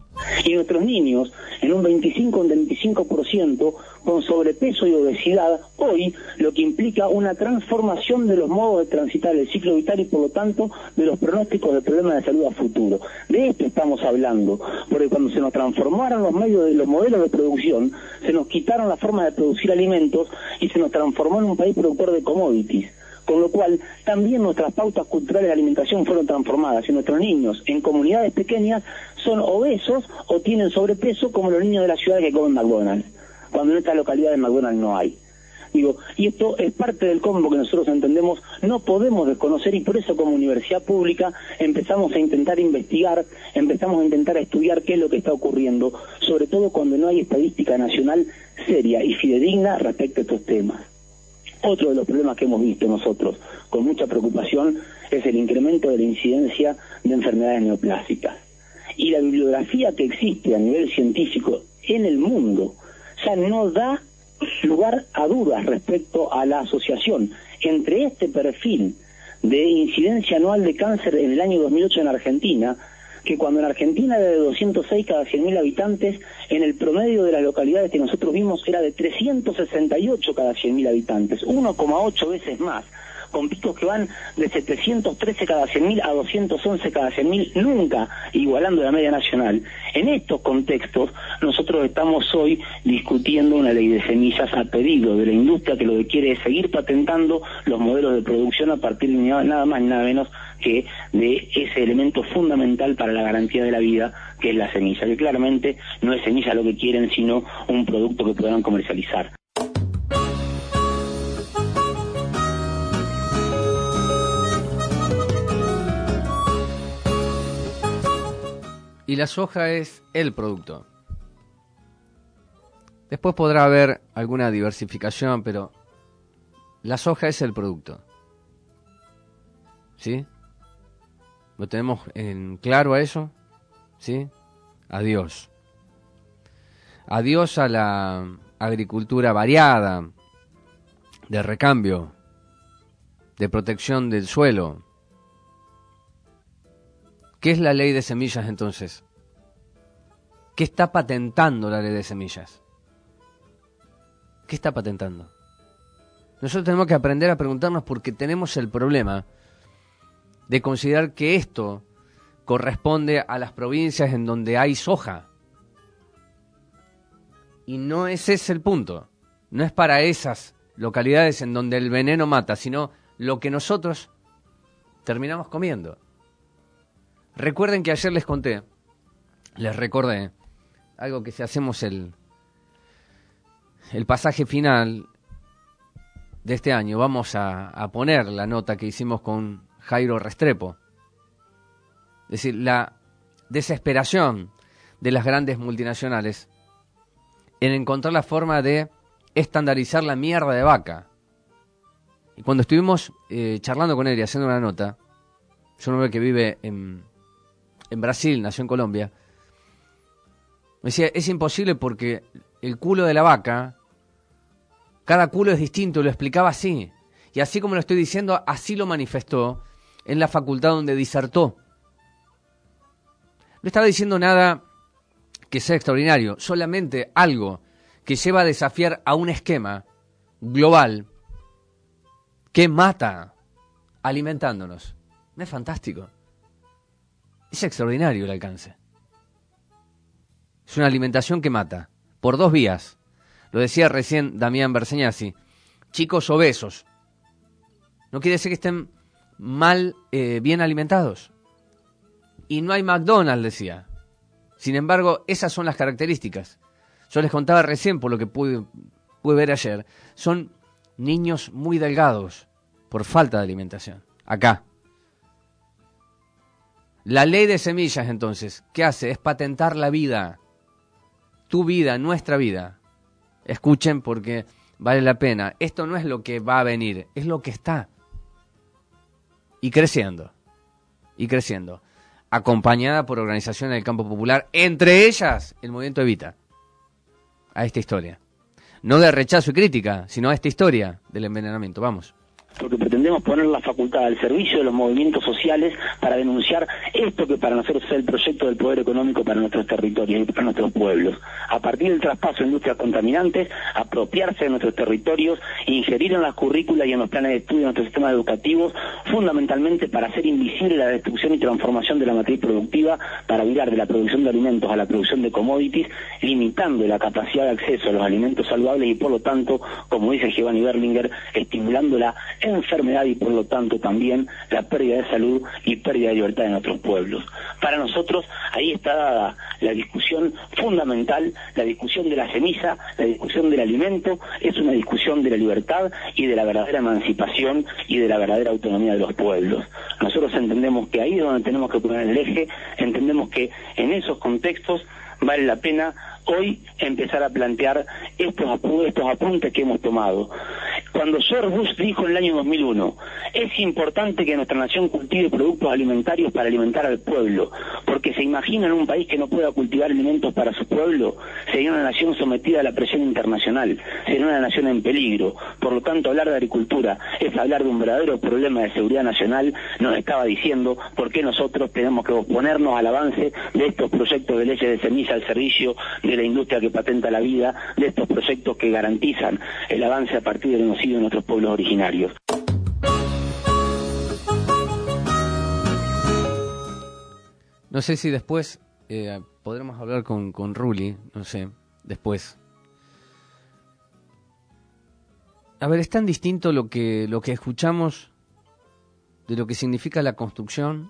Y nuestros niños, en un veinticinco o un veinticinco por ciento, con sobrepeso y obesidad, hoy, lo que implica una transformación de los modos de transitar el ciclo vital y, por lo tanto, de los pronósticos de problemas de salud a futuro. De esto estamos hablando, porque cuando se nos transformaron los medios de los modelos de producción, se nos quitaron la forma de producir alimentos y se nos transformó en un país productor de commodities. Con lo cual, también nuestras pautas culturales de alimentación fueron transformadas y nuestros niños en comunidades pequeñas son obesos o tienen sobrepeso como los niños de las ciudades que comen McDonald's, cuando en estas localidades McDonald's no hay. Digo, y esto es parte del combo que nosotros entendemos, no podemos desconocer, y por eso como universidad pública empezamos a intentar investigar, empezamos a intentar estudiar qué es lo que está ocurriendo, sobre todo cuando no hay estadística nacional seria y fidedigna respecto a estos temas. Otro de los problemas que hemos visto nosotros con mucha preocupación es el incremento de la incidencia de enfermedades neoplásicas. Y la bibliografía que existe a nivel científico en el mundo ya no da lugar a dudas respecto a la asociación entre este perfil de incidencia anual de cáncer en el año dos mil ocho en Argentina, que cuando en Argentina era de doscientos seis cada cien mil habitantes, en el promedio de las localidades que nosotros vimos era de trescientos sesenta y ocho cada cien mil habitantes, uno coma ocho veces más, con picos que van de setecientos trece cada cien mil a doscientos once cada cien mil, nunca igualando la media nacional. En estos contextos, nosotros estamos hoy discutiendo una ley de semillas a pedido de la industria que lo que quiere es seguir patentando los modelos de producción a partir de nada más ni nada menos que de ese elemento fundamental para la garantía de la vida, que es la semilla, que claramente no es semilla lo que quieren, sino un producto que puedan comercializar. Y la soja es el producto. Después podrá haber alguna diversificación, pero la soja es el producto. ¿Sí? ¿Lo tenemos en claro a eso? ¿Sí? Adiós. Adiós a la agricultura variada, de recambio, de protección del suelo. ¿Qué es la ley de semillas entonces? ¿Qué está patentando la ley de semillas? ¿Qué está patentando? Nosotros tenemos que aprender a preguntarnos porque tenemos el problema de considerar que esto corresponde a las provincias en donde hay soja. Y no ese es el punto. No es para esas localidades en donde el veneno mata, sino lo que nosotros terminamos comiendo. Recuerden que ayer les conté, les recordé, algo que si hacemos el, el pasaje final de este año, vamos a, a poner la nota que hicimos con Jairo Restrepo. Es decir, la desesperación de las grandes multinacionales en encontrar la forma de estandarizar la mierda de vaca. Y cuando estuvimos eh, charlando con él y haciendo una nota, es un hombre que vive en... en Brasil, nació en Colombia, me decía, es imposible porque el culo de la vaca, cada culo es distinto, lo explicaba así, y así como lo estoy diciendo, así lo manifestó en la facultad donde disertó. No estaba diciendo nada que sea extraordinario, solamente algo que lleva a desafiar a un esquema global que mata alimentándonos. ¿No es fantástico? Es extraordinario el alcance. Es una alimentación que mata, por dos vías. Lo decía recién Damián Berseñasi. Chicos obesos. No quiere decir que estén mal, eh, bien alimentados. Y no hay McDonald's, decía. Sin embargo, esas son las características. Yo les contaba recién, por lo que pude, pude ver ayer, son niños muy delgados por falta de alimentación. Acá. La ley de semillas, entonces, ¿qué hace? Es patentar la vida. Tu vida, nuestra vida. Escuchen porque vale la pena. Esto no es lo que va a venir, es lo que está. Y creciendo. Y creciendo. acompañada por organizaciones del campo popular, entre ellas el Movimiento Evita, a esta historia. No de rechazo y crítica, sino a esta historia del envenenamiento. Vamos. Porque pretendemos poner la facultad al servicio de los movimientos sociales para denunciar esto que para nosotros es el proyecto del poder económico para nuestros territorios y para nuestros pueblos. A partir del traspaso de industrias contaminantes, apropiarse de nuestros territorios, ingerir en las currículas y en los planes de estudio de nuestros sistemas educativos, fundamentalmente para hacer invisible la destrucción y transformación de la matriz productiva, para virar de la producción de alimentos a la producción de commodities, limitando la capacidad de acceso a los alimentos saludables y por lo tanto, como dice Giovanni Berlinguer, estimulando la enfermedad y por lo tanto también la pérdida de salud y pérdida de libertad en nuestros pueblos. Para nosotros ahí está dada la discusión fundamental, la discusión de la ceniza, la discusión del alimento, es una discusión de la libertad y de la verdadera emancipación y de la verdadera autonomía de los pueblos. Nosotros entendemos que ahí es donde tenemos que poner el eje, entendemos que en esos contextos vale la pena hoy empezar a plantear estos, apu estos apuntes que hemos tomado. Cuando George Bush dijo en el año dos mil uno, es importante que nuestra nación cultive productos alimentarios para alimentar al pueblo, porque se imagina en un país que no pueda cultivar alimentos para su pueblo, sería una nación sometida a la presión internacional, sería una nación en peligro. Por lo tanto, hablar de agricultura es hablar de un verdadero problema de seguridad nacional. Nos estaba diciendo por qué nosotros tenemos que oponernos al avance de estos proyectos de leyes de ceniza al servicio de la industria que patenta la vida, de estos proyectos que garantizan el avance a partir del genocidio de nuestros pueblos originarios. No sé si después eh, podremos hablar con, con Ruli, no sé, después. A ver, es tan distinto lo que, lo que escuchamos de lo que significa la construcción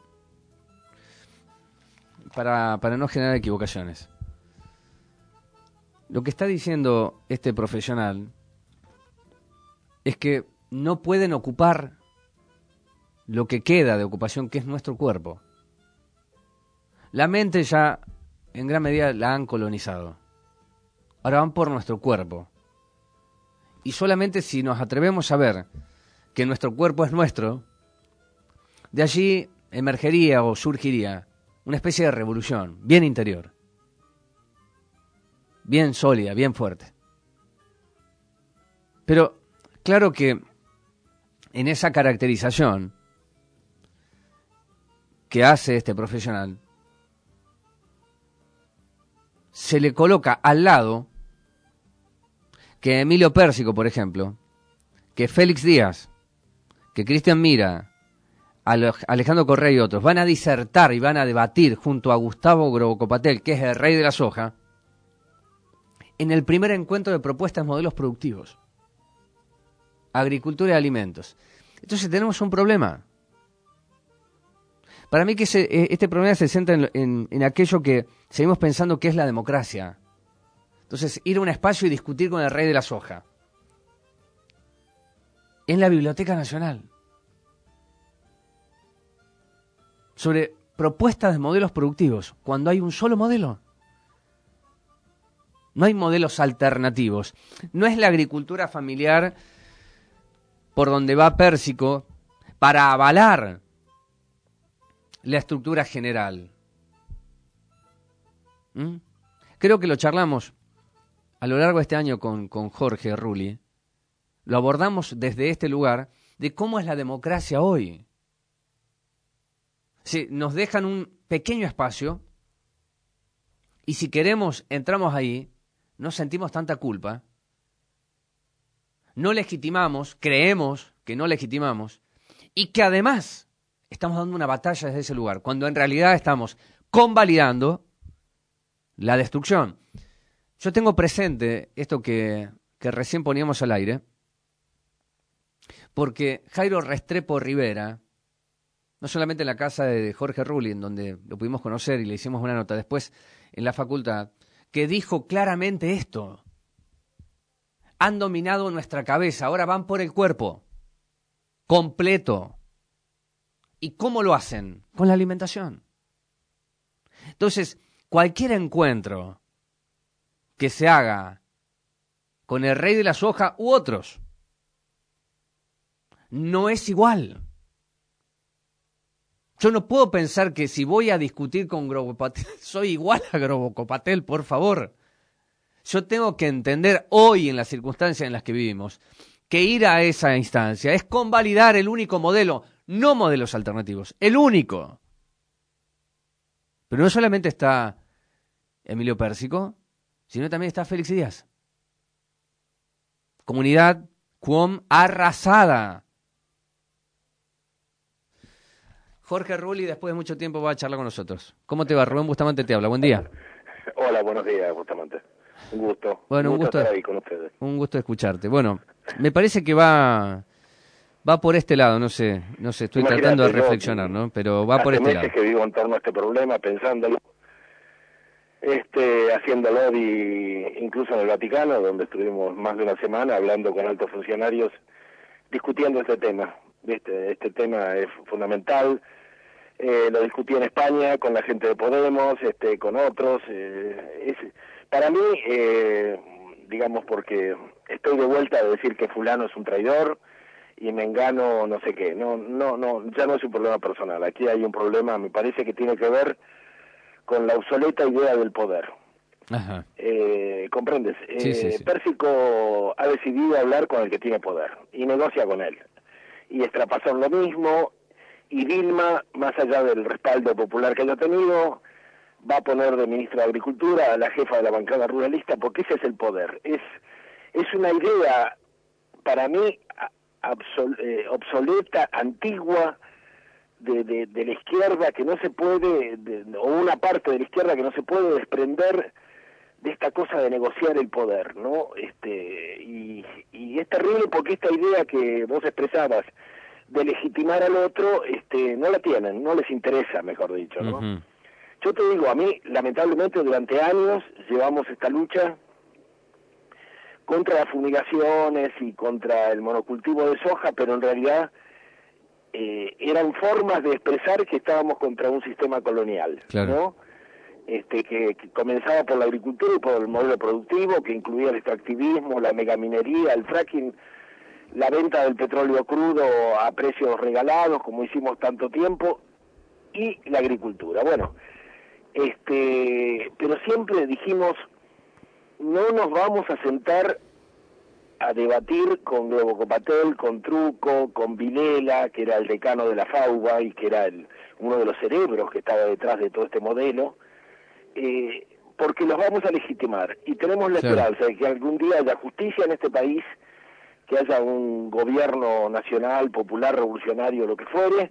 para, para no generar equivocaciones. Lo que está diciendo este profesional es que no pueden ocupar lo que queda de ocupación, que es nuestro cuerpo. La mente ya en gran medida la han colonizado. Ahora van por nuestro cuerpo. Y solamente si nos atrevemos a ver que nuestro cuerpo es nuestro, de allí emergería o surgiría una especie de revolución bien interior, bien sólida, bien fuerte. Pero claro que en esa caracterización que hace este profesional, se le coloca al lado que Emilio Pérsico, por ejemplo, que Félix Díaz, que Cristian Mira, Alejandro Correa y otros van a disertar y van a debatir junto a Gustavo Grobocopatel, que es el rey de la soja, en el primer encuentro de propuestas de modelos productivos, agricultura y alimentos. Entonces tenemos un problema. Para mí que ese, este problema se centra en, en, en aquello que seguimos pensando que es la democracia. Entonces, ir a un espacio y discutir con el rey de la soja. En la Biblioteca Nacional. Sobre propuestas de modelos productivos, cuando hay un solo modelo. No hay modelos alternativos. No es la agricultura familiar por donde va Pérsico para avalar la estructura general. ¿Mm? Creo que lo charlamos a lo largo de este año con, con Jorge Ruli. Lo abordamos desde este lugar de cómo es la democracia hoy. Sí, nos dejan un pequeño espacio y si queremos entramos ahí, no sentimos tanta culpa, no legitimamos, creemos que no legitimamos y que además estamos dando una batalla desde ese lugar, cuando en realidad estamos convalidando la destrucción. Yo tengo presente esto que, que recién poníamos al aire, porque Jairo Restrepo Rivera, no solamente en la casa de Jorge Ruli, en donde lo pudimos conocer y le hicimos una nota después en la facultad, que dijo claramente esto: han dominado nuestra cabeza, ahora van por el cuerpo completo. ¿Y cómo lo hacen? Con la alimentación. Entonces, cualquier encuentro que se haga con el rey de la soja u otros no es igual Yo no puedo pensar que si voy a discutir con Grobo Patel, soy igual a Grobo Patel, por favor. Yo tengo que entender hoy, en las circunstancias en las que vivimos, que ir a esa instancia es convalidar el único modelo, no modelos alternativos, el único. Pero no solamente está Emilio Pérsico, sino también está Félix Díaz. Comunidad Cuom arrasada. Jorge Rulli, después de mucho tiempo, va a charlar con nosotros. ¿Cómo te va? Rubén Bustamante te habla. Buen día. Hola, buenos días, Bustamante. Un gusto. Bueno, un un gusto, gusto estar ahí con ustedes. Un gusto escucharte. Bueno, me parece que va va por este lado, no sé, no sé, estoy Imagínate, tratando de yo, reflexionar, ¿no? Pero va hace por este meses lado. que vivo en torno a este problema, pensándolo, este, haciendo lobby incluso en el Vaticano, donde estuvimos más de una semana hablando con altos funcionarios, discutiendo este tema. ¿Viste? Este tema es fundamental. Eh, lo discutí en España con la gente de Podemos, este, con otros. Eh, es, para mí, eh, digamos, porque estoy de vuelta a decir que fulano es un traidor y Mengano no sé qué. No, no, no, ya no es un problema personal. Aquí hay un problema, me parece que tiene que ver con la obsoleta idea del poder. Ajá. Eh, ¿Comprendes? Sí, eh, sí, sí. Pérsico ha decidido hablar con el que tiene poder y negocia con él. Y Estrapazón lo mismo. Y Dilma, más allá del respaldo popular que haya tenido, va a poner de ministra de Agricultura a la jefa de la bancada ruralista, porque ese es el poder. Es es una idea, para mí, absol, eh, obsoleta, antigua, de, de, de la izquierda, que no se puede, de, o una parte de la izquierda que no se puede desprender de esta cosa de negociar el poder, ¿no? Este y, y es terrible porque esta idea que vos expresabas, de legitimar al otro, este, no la tienen, no les interesa, mejor dicho, ¿no? Uh-huh. Yo te digo, a mí, lamentablemente, durante años llevamos esta lucha contra las fumigaciones y contra el monocultivo de soja, pero en realidad eh, eran formas de expresar que estábamos contra un sistema colonial, claro. ¿no? Este, que, que comenzaba por la agricultura y por el modelo productivo, que incluía el extractivismo, la megaminería, el fracking, la venta del petróleo crudo a precios regalados, como hicimos tanto tiempo, y la agricultura. Bueno, este, pero siempre dijimos, no nos vamos a sentar a debatir con Grobo Patel, con Trucco, con Vilela, que era el decano de la FAUBA y que era el, uno de los cerebros que estaba detrás de todo este modelo, eh, porque los vamos a legitimar. Y tenemos la claro. esperanza de que algún día haya justicia en este país, que haya un gobierno nacional, popular, revolucionario, lo que fuere,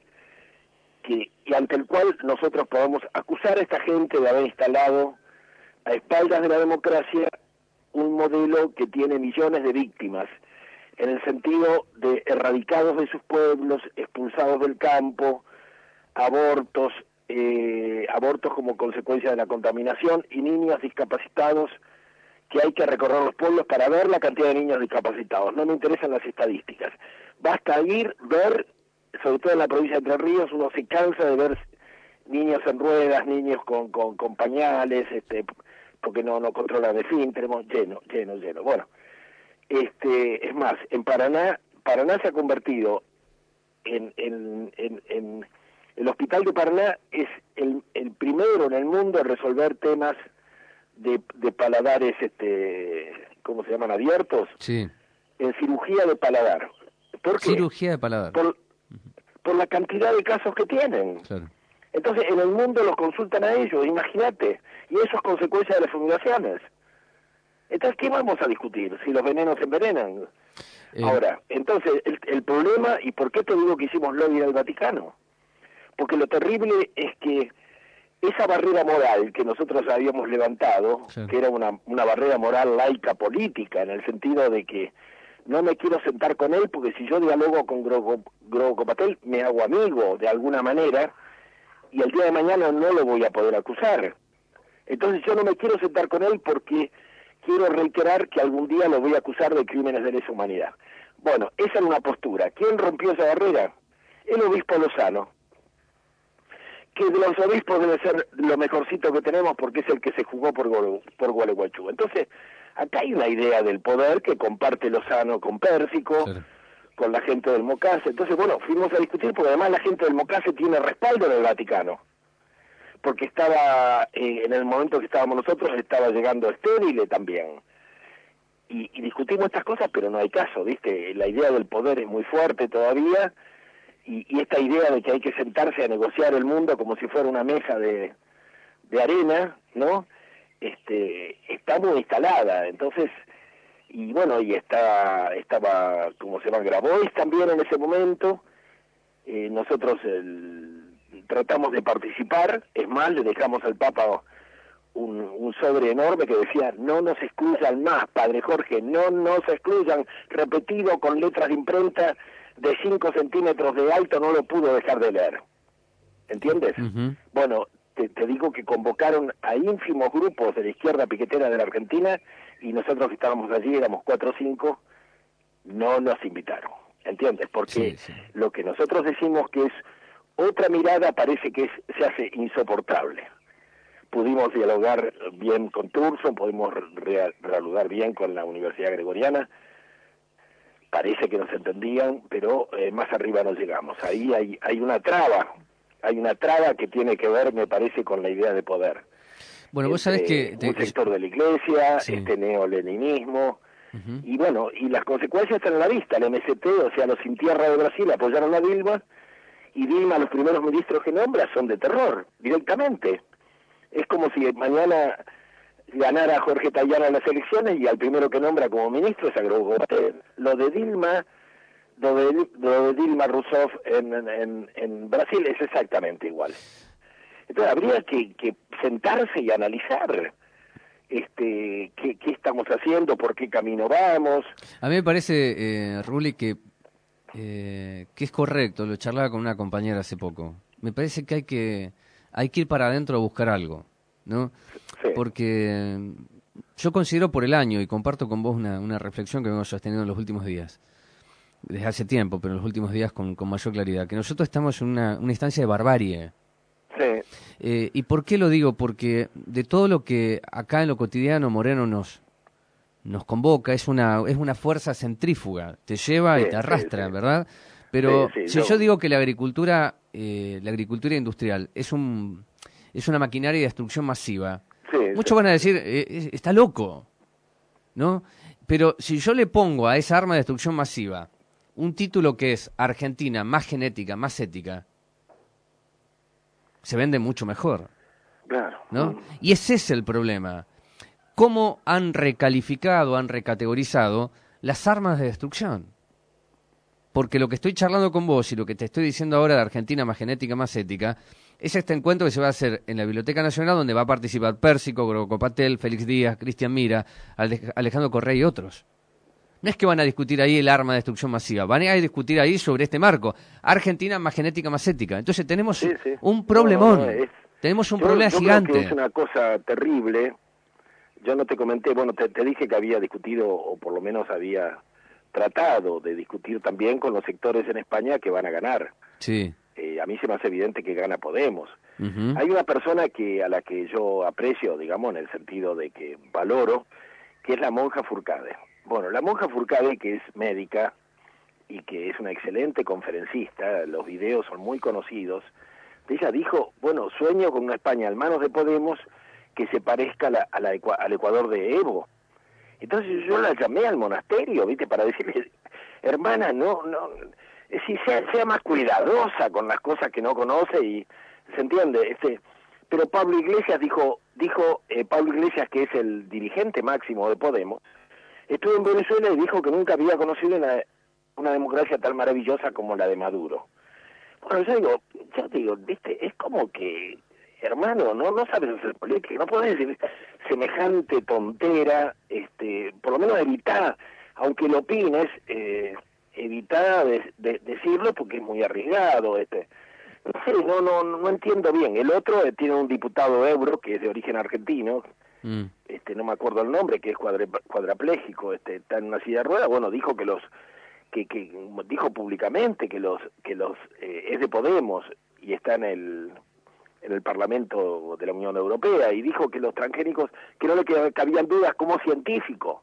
que y ante el cual nosotros podamos acusar a esta gente de haber instalado a espaldas de la democracia un modelo que tiene millones de víctimas, en el sentido de erradicados de sus pueblos, expulsados del campo, abortos, eh, abortos como consecuencia de la contaminación y niños discapacitados, que hay que recorrer los pueblos para ver la cantidad de niños discapacitados. No me interesan las estadísticas. Basta ir, ver, sobre todo en la provincia de Entre Ríos, uno se cansa de ver niños en ruedas, niños con, con, con pañales, este, porque no, no controlan el fin, tenemos lleno, lleno, lleno. Bueno, este, es más, en Paraná, Paraná se ha convertido en, en, en, en el hospital de Paraná es el, el primero en el mundo en resolver temas de, de paladares, este, ¿cómo se llaman? Abiertos. Sí. En cirugía de paladar. ¿Por qué? Cirugía de paladar. Por, por la cantidad de casos que tienen. Claro. Entonces, en el mundo los consultan a ellos, imagínate. Y eso es consecuencia de las fumigaciones. Entonces, ¿qué vamos a discutir si los venenos envenenan? Eh... Ahora, entonces, el, el problema, ¿y por qué te digo que hicimos lobby al Vaticano? Porque lo terrible es que esa barrera moral que nosotros habíamos levantado, sí. que era una, una barrera moral laica política, en el sentido de que no me quiero sentar con él, porque si yo dialogo con Grobo, Grobo Patel, me hago amigo de alguna manera, y el día de mañana no lo voy a poder acusar. Entonces yo no me quiero sentar con él porque quiero reiterar que algún día lo voy a acusar de crímenes de lesa humanidad. Bueno, esa era una postura. ¿Quién rompió esa barrera? El obispo Lozano, que de los obispos debe ser lo mejorcito que tenemos porque es el que se jugó por, por Gualeguaychú. Entonces, acá hay una idea del poder que comparte Lozano con Pérsico, sí. con la gente del MOCASE. Entonces, bueno, fuimos a discutir porque además la gente del MOCASE tiene respaldo en el Vaticano, porque estaba, eh, en el momento que estábamos nosotros, estaba llegando Estéril también. Y, y discutimos estas cosas, pero no hay caso, ¿viste? La idea del poder es muy fuerte todavía, y, y esta idea de que hay que sentarse a negociar el mundo como si fuera una mesa de, de arena, ¿no? Este, está muy instalada. Entonces, y bueno, y está, estaba, ¿cómo se llama? Grabois también en ese momento. Eh, nosotros el, tratamos de participar, es más, le dejamos al Papa un, un sobre enorme que decía, no nos excluyan más, Padre Jorge, no nos excluyan, repetido con letras de imprenta de cinco centímetros de alto, no lo pudo dejar de leer. ¿Entiendes? Uh-huh. Bueno, te, te digo que convocaron a ínfimos grupos de la izquierda piquetera de la Argentina, y nosotros que estábamos allí, éramos cuatro o cinco, no nos invitaron. ¿Entiendes? Porque sí, sí. Lo que nosotros decimos que es otra mirada parece que es, se hace insoportable. Pudimos dialogar bien con Thurston, pudimos re reanudar bien con la Universidad Gregoriana, parece que nos entendían, pero eh, más arriba no llegamos. Ahí hay, hay una traba, hay una traba que tiene que ver, me parece, con la idea de poder. Bueno, vos sabés que... Te... Un sector de la iglesia, sí. Este neoleninismo, uh-huh. Y bueno, y las consecuencias están a la vista. El M S T, o sea, los sin tierra de Brasil apoyaron a Dilma, y Dilma, los primeros ministros que nombra son de terror, directamente. Es como si mañana ganara Jorge Tayana las elecciones y al primero que nombra como ministro es a Grobote. Lo de Dilma, lo de, lo de Dilma Rousseff en, en, en Brasil es exactamente igual. Entonces habría que, que sentarse y analizar este qué, qué estamos haciendo, por qué camino vamos. A mí me parece, eh, Ruli, que, eh, que es correcto, lo charlaba con una compañera hace poco. Me parece que hay que... hay que ir para adentro a buscar algo, ¿no? Sí. Porque yo considero por el año, y comparto con vos una, una reflexión que vengo sosteniendo en los últimos días, desde hace tiempo, pero en los últimos días con, con mayor claridad, que nosotros estamos en una, una instancia de barbarie. Sí. Eh, ¿Y por qué lo digo? Porque de todo lo que acá en lo cotidiano Moreno nos nos convoca, es una, es una fuerza centrífuga, te lleva sí, y te arrastra, sí, sí. ¿verdad? Pero sí, sí, si yo... yo digo que la agricultura, eh, la agricultura industrial es un es una maquinaria de destrucción masiva, sí, muchos sí. van a decir, eh, está loco, ¿no? Pero si yo le pongo a esa arma de destrucción masiva un título que es Argentina más genética, más ética, se vende mucho mejor, claro. ¿no? Y ese es el problema. ¿Cómo han recalificado, han recategorizado las armas de destrucción? Porque lo que estoy charlando con vos y lo que te estoy diciendo ahora de Argentina más genética, más ética, es este encuentro que se va a hacer en la Biblioteca Nacional, donde va a participar Pérsico, Groco Patel, Félix Díaz, Cristian Mira, Alejandro Correa y otros. No es que van a discutir ahí el arma de destrucción masiva, van a discutir ahí sobre este marco. Argentina más genética, más ética. Entonces tenemos sí, sí. un problemón, no, no, es... tenemos un yo, problema yo gigante. Creo que es una cosa terrible. Yo no te comenté, bueno, te, te dije que había discutido, o por lo menos había tratado de discutir también con los sectores en España que van a ganar. Sí. Eh, a mí se me hace evidente que gana Podemos. Uh-huh. Hay una persona que a la que yo aprecio, digamos, en el sentido de que valoro, que es la monja Furcade. Bueno, la monja Furcade, que es médica y que es una excelente conferencista, los videos son muy conocidos, ella dijo, bueno, sueño con una España en manos de Podemos que se parezca a la, a la, al Ecuador de Evo. Entonces yo la llamé al monasterio, ¿viste? Para decirle, hermana, no, no, si sea, sea más cuidadosa con las cosas que no conoce y, ¿se entiende? Este, pero Pablo Iglesias dijo, dijo eh, Pablo Iglesias, que es el dirigente máximo de Podemos, estuvo en Venezuela y dijo que nunca había conocido una, una democracia tan maravillosa como la de Maduro. Bueno, yo digo, yo digo, ¿viste? Es como que, hermano, no no sabes hacer política, no podés decir semejante tontera, este, por lo menos evitar, aunque lo opines, eh, evitar de, de, decirlo porque es muy arriesgado, este, no sé, no, no, no entiendo bien. El otro eh, tiene un diputado euro que es de origen argentino, mm. este, no me acuerdo el nombre, que es cuadra, cuadraplégico, este, está en una silla de ruedas, bueno, dijo que los, que, que dijo públicamente que los, que los, eh, es de Podemos y está en el en el Parlamento de la Unión Europea, y dijo que los transgénicos, que no le cabían dudas como científico,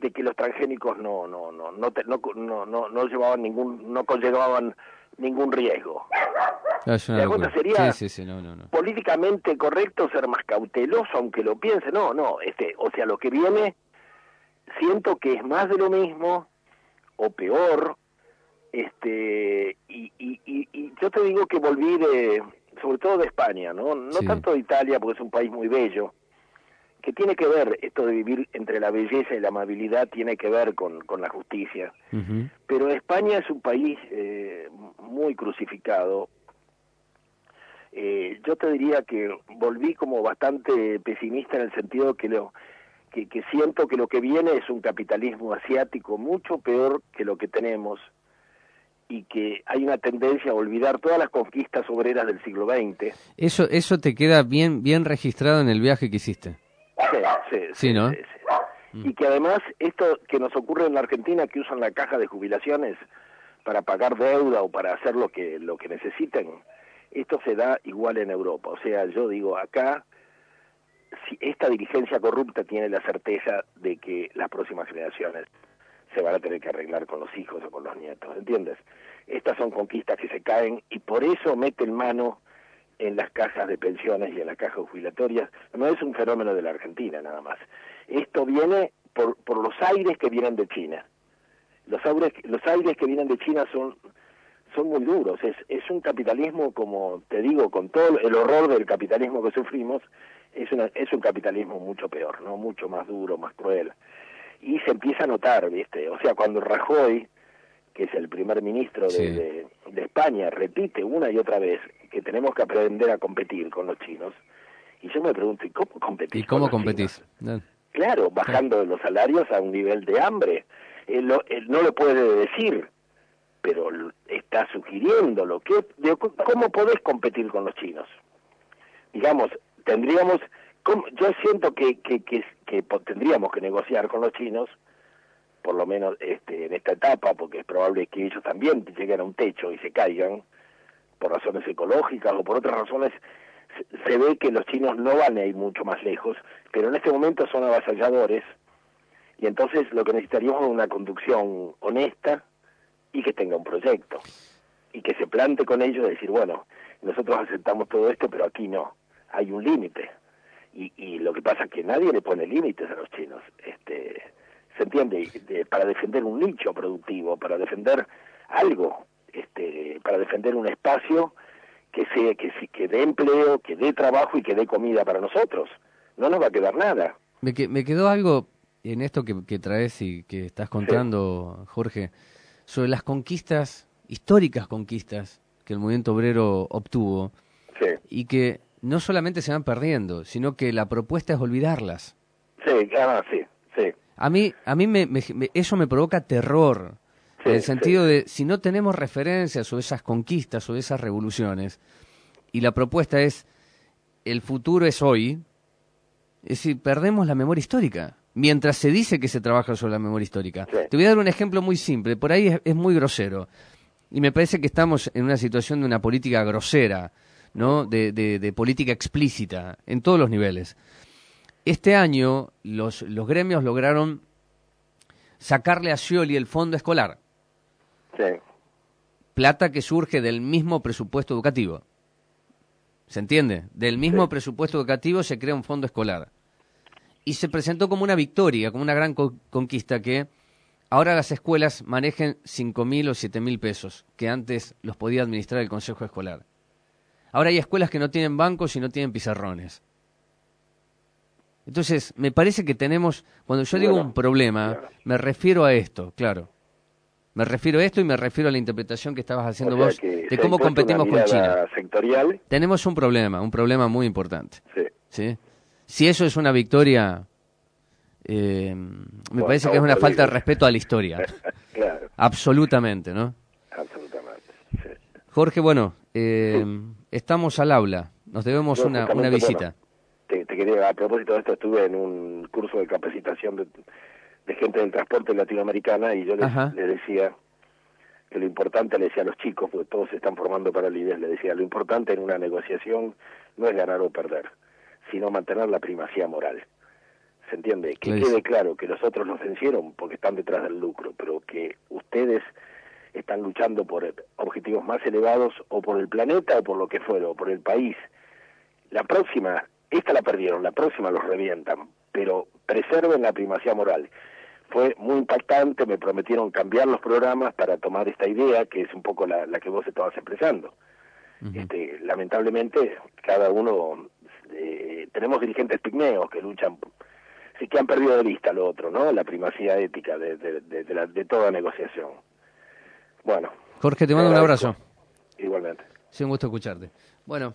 de que los transgénicos no no no no te- no, no, no, no llevaban ningún, no conllevaban ningún riesgo. No, es una ¿Te das locura. cuenta? Sería Sí, sí, sí, no, no, no. políticamente correcto ser más cauteloso, aunque lo piense. No, no, este, o sea, lo que viene, siento que es más de lo mismo, o peor, este, y, y, y, y yo te digo que volví de, sobre todo de España, ¿no? No Sí. tanto de Italia, porque es un país muy bello, que tiene que ver, esto de vivir entre la belleza y la amabilidad, tiene que ver con, con la justicia. Ujú. Pero España es un país eh, muy crucificado. Eh, yo te diría que volví como bastante pesimista en el sentido que lo que, que siento que lo que viene es un capitalismo asiático mucho peor que lo que tenemos, y que hay una tendencia a olvidar todas las conquistas obreras del siglo veinte. Eso, eso te queda bien, bien registrado en el viaje que hiciste. Sí, sí, Sí, ¿no? sí, sí. Y que además esto que nos ocurre en la Argentina, que usan la caja de jubilaciones para pagar deuda o para hacer lo que lo que necesiten, esto se da igual en Europa. O sea, yo digo, acá, si esta dirigencia corrupta tiene la certeza de que las próximas generaciones se van a tener que arreglar con los hijos o con los nietos, ¿entiendes? Estas son conquistas que se caen, y por eso meten mano en las cajas de pensiones y en las cajas jubilatorias. No es un fenómeno de la Argentina nada más. Esto viene por, por los aires que vienen de China. Los aires, los aires que vienen de China son, son muy duros. Es, es un capitalismo, como te digo, con todo el horror del capitalismo que sufrimos, es, una, es un capitalismo mucho peor, ¿no? Mucho más duro, más cruel. Y se empieza a notar, ¿viste? O sea, cuando Rajoy, que es el primer ministro de, Sí. de, de España, repite una y otra vez que tenemos que aprender a competir con los chinos, y yo me pregunto, ¿y cómo competís ¿Y cómo con los competís? chinos? No. Claro, bajando los salarios a un nivel de hambre. Él, lo- él no lo puede decir, pero l- está sugiriéndolo. ¿Qué, de- ¿Cómo podés competir con los chinos? Digamos, tendríamos... ¿cómo? Yo siento que, que, que, que po- tendríamos que negociar con los chinos, por lo menos este, en esta etapa, porque es probable que ellos también lleguen a un techo y se caigan, por razones ecológicas o por otras razones. Se, se ve que los chinos no van a ir mucho más lejos, pero en este momento son avasalladores, y entonces lo que necesitaríamos es una conducción honesta y que tenga un proyecto, y que se plante con ellos, decir, bueno, nosotros aceptamos todo esto, pero aquí no, hay un límite. Y, y lo que pasa es que nadie le pone límites a los chinos, este, ¿se entiende? De- para defender un nicho productivo, para defender algo, este, para defender un espacio que sea, que, sí- que dé empleo, que dé trabajo y que dé comida para nosotros. No nos va a quedar nada. Me, que- me quedó algo en esto que, que traes y que estás contando, Jorge, sobre las conquistas, históricas conquistas que el movimiento obrero obtuvo, Sí, y que no solamente se van perdiendo, sino que la propuesta es olvidarlas. sí, ah, sí, sí. A mí, a mí me, me- me- eso me provoca terror, Sí, en el sentido de, si no tenemos referencias sobre esas conquistas, sobre esas revoluciones, y la propuesta es, el futuro es hoy, es decir, perdemos la memoria histórica, mientras se dice que se trabaja sobre la memoria histórica. Sí. Te voy a dar un ejemplo muy simple, por ahí es, es muy grosero, y me parece que estamos en una situación de una política grosera, ¿no? De, de, de política explícita, en todos los niveles. Este año los, los gremios lograron sacarle a Scioli el fondo escolar, Sí, plata que surge del mismo presupuesto educativo. ¿Se entiende? Del mismo Sí. presupuesto educativo se crea un fondo escolar. Y se presentó como una victoria, como una gran co- conquista, que ahora las escuelas manejen cinco mil o siete mil pesos, que antes los podía administrar el consejo escolar. Ahora hay escuelas que no tienen bancos y no tienen pizarrones. Entonces, me parece que tenemos, cuando yo digo Bueno, un problema, claro. me refiero a esto, claro. Me refiero a esto y me refiero a la interpretación que estabas haciendo o sea vos que de se cómo ha impuesto competimos una con China. mirada sectorial. Tenemos un problema, un problema muy importante. Sí. ¿Sí? Si eso es una victoria, eh, me Bueno, parece que es una estamos falta de perdidos. respeto a la historia. Claro, Absolutamente, ¿no? absolutamente. Sí. Jorge, bueno, eh, estamos al aula. Nos debemos Yo una, justamente, una visita. bueno, te, te quería, a propósito de esto, estuve en un curso de capacitación de, de gente del transporte latinoamericana, y yo les, Ajá. les decía que lo importante, le decía a los chicos, porque todos se están formando para líderes, le decía, lo importante en una negociación no es ganar o perder, sino mantener la primacía moral. ¿se entiende? Que Clarísimo. quede claro que los otros nos vencieron porque están detrás del lucro, pero que ustedes están luchando por objetivos más elevados o por el planeta o por lo que fuera, o por el país. La próxima, esta la perdieron, la próxima los revientan, pero preserven la primacía moral. Fue muy impactante, me prometieron cambiar los programas para tomar esta idea, que es un poco la, la que vos estabas expresando. Uh-huh. Este, lamentablemente, cada uno, eh, tenemos dirigentes pigmeos que luchan, sí que han perdido de vista lo otro, ¿no? La primacía ética de, de, de, de, la, de toda negociación. Bueno. Jorge, te mando un abrazo. Igualmente. Sí, un gusto escucharte. Bueno,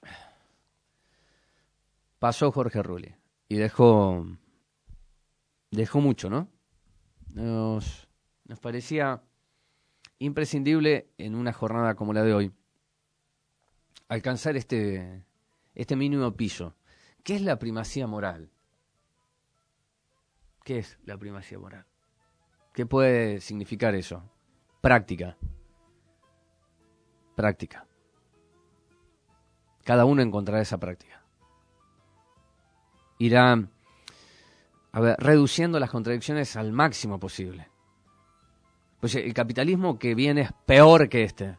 pasó Jorge Rulli y dejó, dejó mucho, ¿no? Nos, nos parecía imprescindible en una jornada como la de hoy alcanzar este, este mínimo piso. ¿Qué es la primacía moral? ¿Qué es la primacía moral? ¿Qué puede significar eso? Práctica. Práctica. Cada uno encontrará esa práctica. Irá, a ver, reduciendo las contradicciones al máximo posible. Pues el capitalismo que viene es peor que este.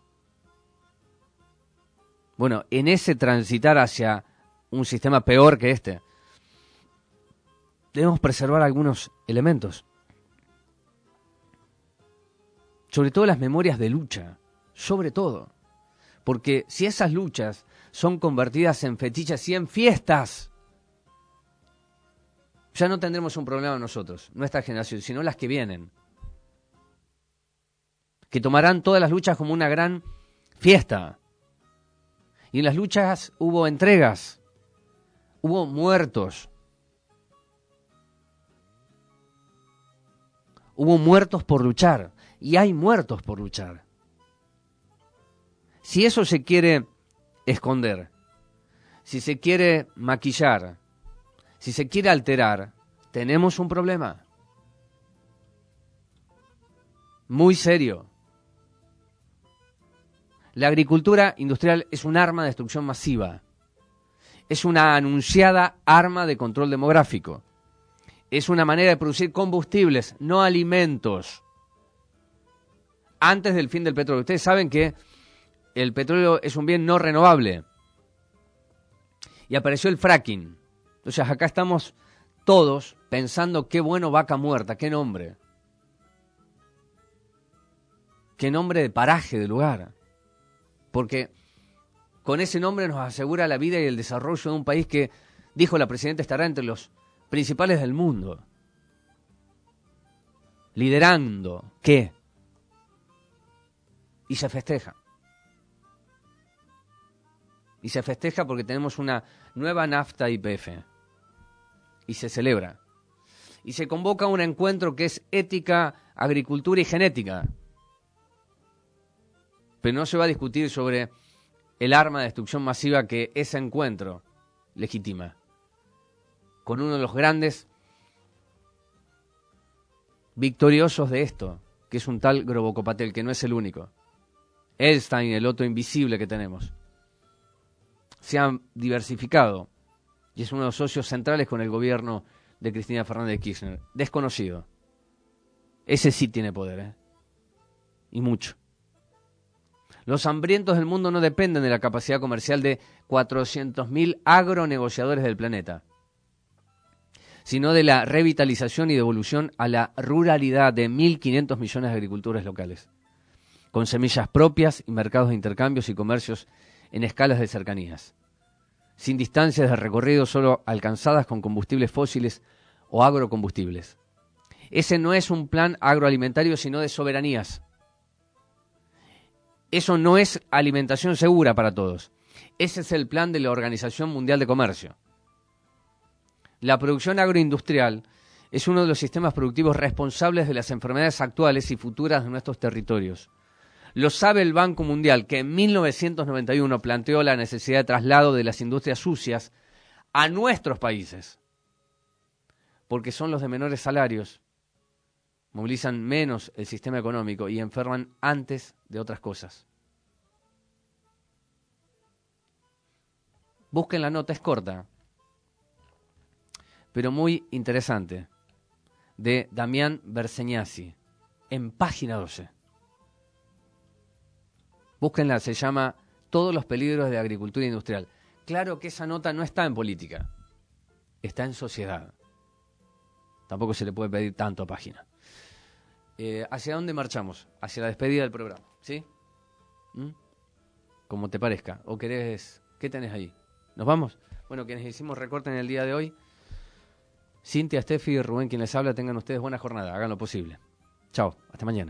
Bueno, en ese transitar hacia un sistema peor que este, debemos preservar algunos elementos. Sobre todo las memorias de lucha, sobre todo. Porque si esas luchas son convertidas en fetiches y en fiestas, ya no tendremos un problema nosotros, nuestra generación, sino las que vienen. Que tomarán todas las luchas como una gran fiesta. Y en las luchas hubo entregas, hubo muertos. Hubo muertos por luchar. Y hay muertos por luchar. Si eso se quiere esconder, si se quiere maquillar, si se quiere alterar, tenemos un problema. Muy serio. La agricultura industrial es un arma de destrucción masiva. Es una anunciada arma de control demográfico. Es una manera de producir combustibles, no alimentos. Antes del fin del petróleo. Ustedes saben que el petróleo es un bien no renovable. Y apareció el fracking. Entonces acá estamos todos pensando qué bueno Vaca Muerta, qué nombre. Qué nombre de paraje, de lugar. Porque con ese nombre nos asegura la vida y el desarrollo de un país que, dijo la presidenta, estará entre los principales del mundo. Liderando. ¿Qué? Y se festeja. Y se festeja porque tenemos una nueva NAFTA Y P F. Y se celebra. Y se convoca un encuentro que es ética, agricultura y genética. Pero no se va a discutir sobre el arma de destrucción masiva que ese encuentro legitima. Con uno de los grandes victoriosos de esto, que es un tal Groboco Patel, que no es el único. Elstein, el otro invisible que tenemos. Se han diversificado y es uno de los socios centrales con el gobierno de Cristina Fernández de Kirchner. Desconocido. Ese sí tiene poder, ¿eh? Y mucho. Los hambrientos del mundo no dependen de la capacidad comercial de cuatrocientos mil agronegociadores del planeta, sino de la revitalización y devolución a la ruralidad de mil quinientos millones de agricultores locales, con semillas propias y mercados de intercambios y comercios en escalas de cercanías, sin distancias de recorrido solo alcanzadas con combustibles fósiles o agrocombustibles. Ese no es un plan agroalimentario, sino de soberanías. Eso no es alimentación segura para todos. Ese es el plan de la Organización Mundial de Comercio. La producción agroindustrial es uno de los sistemas productivos responsables de las enfermedades actuales y futuras de nuestros territorios. Lo sabe el Banco Mundial, que en mil novecientos noventa y uno planteó la necesidad de traslado de las industrias sucias a nuestros países, porque son los de menores salarios, movilizan menos el sistema económico y enferman antes de otras cosas. Busquen la nota, es corta, pero muy interesante, de Damián Bersegnasi, en página doce. Búsquenla, se llama Todos los peligros de la agricultura industrial. Claro que esa nota no está en política, está en sociedad. Tampoco se le puede pedir tanto a página. Eh, ¿Hacia dónde marchamos? Hacia la despedida del programa, ¿sí? ¿Mm? Como te parezca. ¿O querés? ¿Qué tenés ahí? ¿Nos vamos? Bueno, quienes hicimos recorte en el día de hoy, Cintia, Steffi y Rubén, quien les habla, tengan ustedes buena jornada, hagan lo posible. Chao, hasta mañana.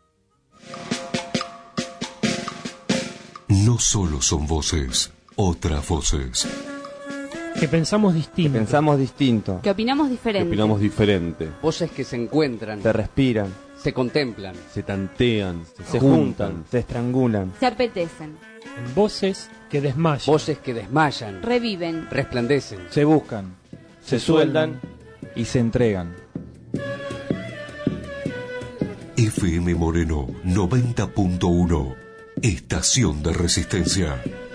No solo son voces, otras voces. Que pensamos distinto. Que pensamos distinto. Que opinamos diferente. Que opinamos diferente. Voces que se encuentran. Se respiran. Se contemplan. Se tantean. Se, se juntan, juntan. Se estrangulan. Se apetecen. En voces que desmayan. Voces que desmayan. Reviven. Resplandecen. Se buscan. Se, se sueldan. Y se entregan. F M Moreno noventa punto uno. Estación de Resistencia.